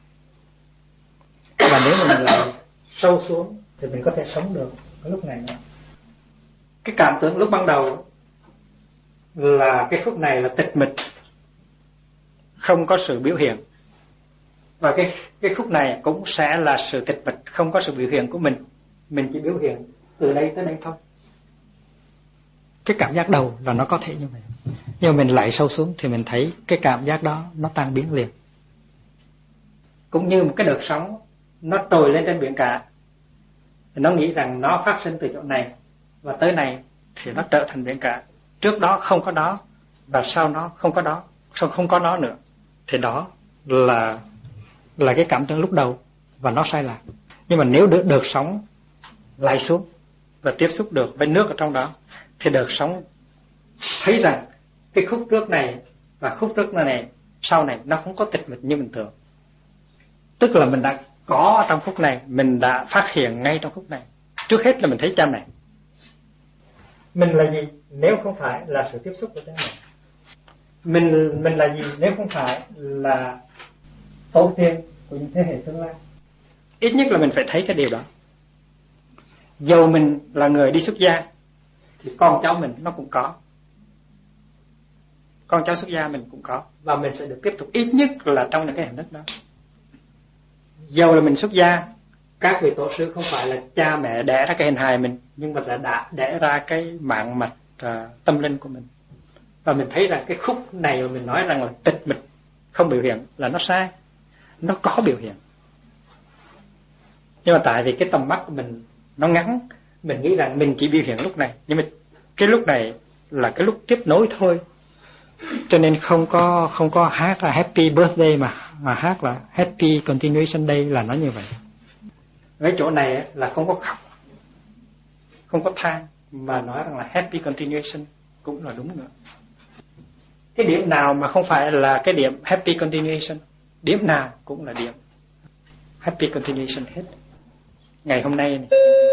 Và nếu mà mình lại sâu xuống thì mình có thể sống được cái lúc này nữa. Cái cảm tưởng lúc ban đầu là cái khúc này là tịch mịch, không có sự biểu hiện. Và cái khúc này cũng sẽ là sự tịch mịch, không có sự biểu hiện của mình chỉ biểu hiện từ đây tới đây thôi. Cái cảm giác đầu là nó có thể như vậy. Nhưng mà mình lại sâu xuống thì mình thấy cái cảm giác đó nó tan biến liền. Cũng như một cái đợt sóng nó trồi lên trên biển cả, nó nghĩ rằng nó phát sinh từ chỗ này và tới này thì nó trở thành biển cả. Trước đó không có đó và sau nó không có đó, sau không có nó nữa, thì đó là cái cảm tưởng lúc đầu và nó sai lạc. Nhưng mà nếu đợt sóng lại xuống và tiếp xúc được với nước ở trong đó thì đợt sóng thấy rằng cái khúc trước này và khúc trước này sau này nó không có tịch mịch như bình thường. Tức là mình đã có trong khúc này, mình đã phát hiện ngay trong khúc này. Trước hết là mình thấy cha mẹ. Mình là gì nếu không phải là sự tiếp xúc với cha mẹ? Mình là gì nếu không phải là tổ tiên của những thế hệ tương lai? Ít nhất là mình phải thấy cái điều đó. Dầu mình là người đi xuất gia thì con cháu mình nó cũng có, con cháu xuất gia mình cũng có, và mình sẽ được tiếp tục ít nhất là trong những cái hình thức đó. Dầu là mình xuất gia, các vị tổ sư không phải là cha mẹ đẻ ra cái hình hài mình, nhưng mà đã đẻ ra cái mạng mạch tâm linh của mình. Và mình thấy rằng cái khúc này mà mình nói rằng là tịch mịch không biểu hiện là nó sai. Nó có biểu hiện, nhưng mà tại vì cái tầm mắt của mình nó ngắn, mình nghĩ rằng mình chỉ biểu hiện lúc này, nhưng mà cái lúc này là cái lúc tiếp nối thôi. Cho nên không có hát là Happy Birthday mà hát là Happy Continuation Day, là nó như vậy. Cái chỗ này là không có khóc, không có than, mà nói rằng là Happy Continuation cũng là đúng nữa. Cái điểm nào mà không phải là cái điểm Happy Continuation? Điểm nào cũng là điểm Happy Continuation hết. Ngày hôm nay này,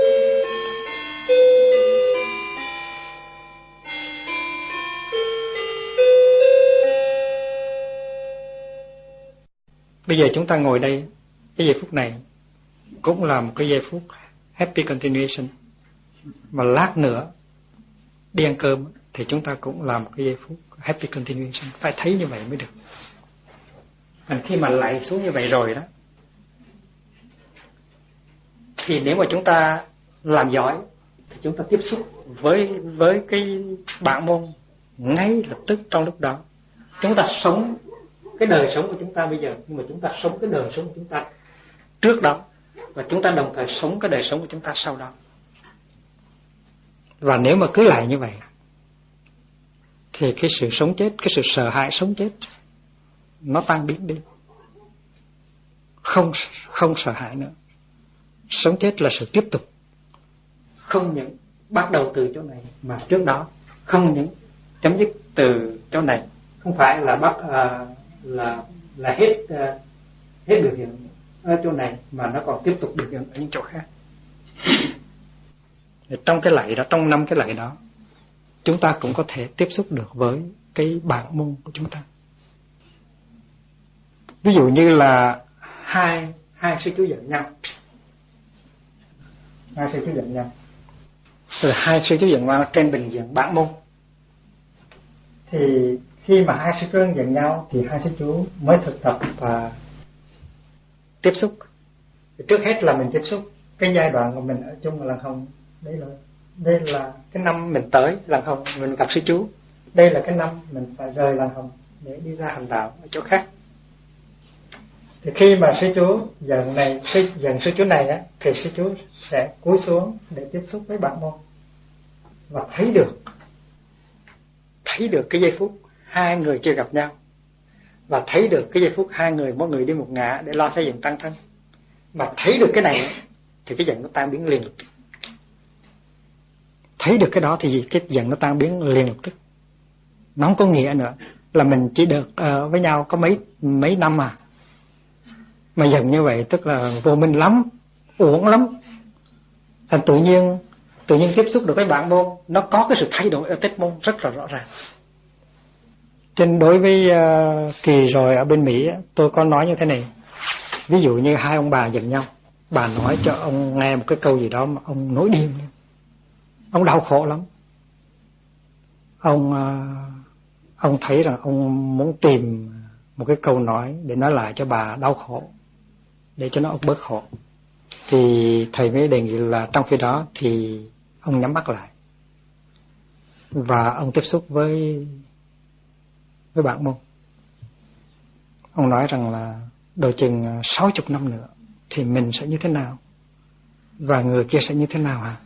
bây giờ chúng ta ngồi đây, cái giây phút này cũng là một cái giây phút Happy Continuation. Mà lát nữa đi ăn cơm thì chúng ta cũng làm một cái giây phút Happy Continuation. Phải thấy như vậy mới được. Và khi mà lại xuống như vậy rồi đó, thì nếu mà chúng ta làm giỏi thì chúng ta tiếp xúc với cái bản môn ngay lập tức trong lúc đó. Chúng ta sống cái đời sống của chúng ta bây giờ, nhưng mà chúng ta sống cái đời sống của chúng ta trước đó, và chúng ta đồng thời sống cái đời sống của chúng ta sau đó. Và nếu mà cứ lại như vậy thì cái sự sống chết, cái sự sợ hãi sống chết nó tan biến đi. Không sợ hãi nữa. Sống chết là sự tiếp tục. Không những bắt đầu từ chỗ này mà trước đó, không những chấm dứt từ chỗ này, không phải là là hết biểu hiện ở chỗ này, mà nó còn tiếp tục biểu hiện ở những chỗ khác. Trong cái lạy đó, trong 5 cái lạy đó, chúng ta cũng có thể tiếp xúc được với cái bản môn của chúng ta. Ví dụ như là hai sư chú giận nhau, rồi hai sư chú giận nhau trên bình diện bản môn. Thì khi mà hai sư chú giận nhau thì hai sư chú mới thực tập và tiếp xúc. Trước hết là mình tiếp xúc cái giai đoạn của mình ở chung là không, đây là cái năm mình tới làng Hồng mình gặp sư chú, đây là cái năm mình phải rời làng Hồng để đi ra hành đạo ở chỗ khác. Thì khi mà sư chú dần sư chú này á, thì sư chú sẽ cúi xuống để tiếp xúc với bạn môn và thấy được cái giây phút hai người chưa gặp nhau, và thấy được cái giây phút hai người mỗi người đi một ngã để lo xây dựng tăng thân. Mà thấy được cái này thì cái giận nó tan biến liền lập tức. Thấy được cái đó thì gì? Cái giận nó tan biến liền lập tức. Nó không có nghĩa nữa là mình chỉ được với nhau có mấy năm mà giận như vậy tức là vô minh lắm, uổng lắm. Thành tự nhiên tiếp xúc được với bạn môn, nó có cái sự thay đổi ở Tết môn rất là rõ ràng. Trên đối với kỳ rồi ở bên Mỹ, tôi có nói như thế này. Ví dụ như hai ông bà giận nhau, bà nói cho ông nghe một cái câu gì đó mà ông nổi điên lên, ông đau khổ lắm. Ông thấy rằng ông muốn tìm một cái câu nói để nói lại cho bà đau khổ, để cho nó ông bớt khổ. Thì thầy mới đề nghị là trong khi đó thì ông nhắm mắt lại và ông tiếp xúc với bạn môn. Ông nói rằng là đợi chừng 60 năm nữa thì mình sẽ như thế nào và người kia sẽ như thế nào hả?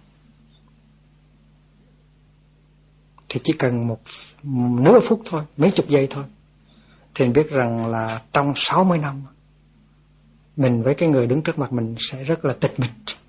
Thì chỉ cần một nửa phút thôi, mấy chục giây thôi, thì mình biết rằng là trong 60 năm mình với cái người đứng trước mặt mình sẽ rất là tịch mịch.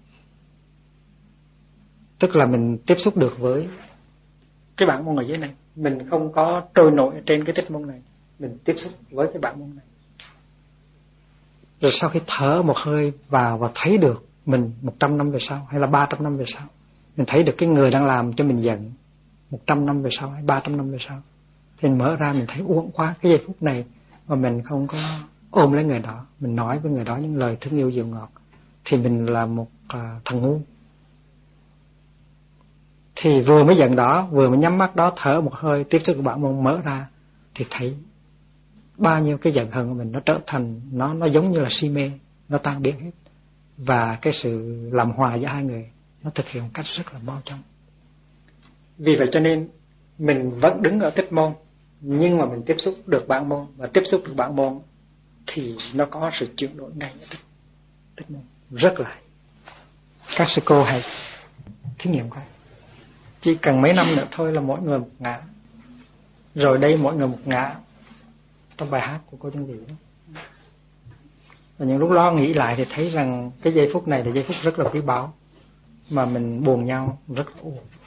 Tức là mình tiếp xúc được với cái bạn môn ở dưới này, mình không có trôi nổi trên cái tích môn này, mình tiếp xúc với cái bạn môn này. Rồi sau khi thở một hơi vào và thấy được mình 100 năm về sau hay là 300 năm về sau, mình thấy được cái người đang làm cho mình giận 100 năm về sau hay 300 năm về sau, thì mình mở ra mình thấy uổng quá cái giây phút này mà mình không có ôm lấy người đó, mình nói với người đó những lời thương yêu dịu ngọt, thì mình là một thằng ngu. Thì vừa mới giận đó, vừa mới nhắm mắt đó, thở một hơi, tiếp xúc với bạn môn mở ra thì thấy bao nhiêu cái giận hờn của mình nó trở thành, nó giống như là si mê, nó tan biến hết. Và cái sự làm hòa giữa hai người nó thực hiện một cách rất là mau chóng. Vì vậy cho nên mình vẫn đứng ở tích môn, nhưng mà mình tiếp xúc được bạn môn, và tiếp xúc được bạn môn thì nó có sự chuyển đổi ngay ở tích môn rất là. Các sư cô hãy thí nghiệm coi, chỉ cần mấy năm nữa thôi là mỗi người một ngã. Rồi đây mỗi người một ngã trong bài hát của cô Chân Vĩ đó. Và những lúc đó nghĩ lại thì thấy rằng cái giây phút này là giây phút rất là quý báu, mà mình buồn nhau rất là uổng.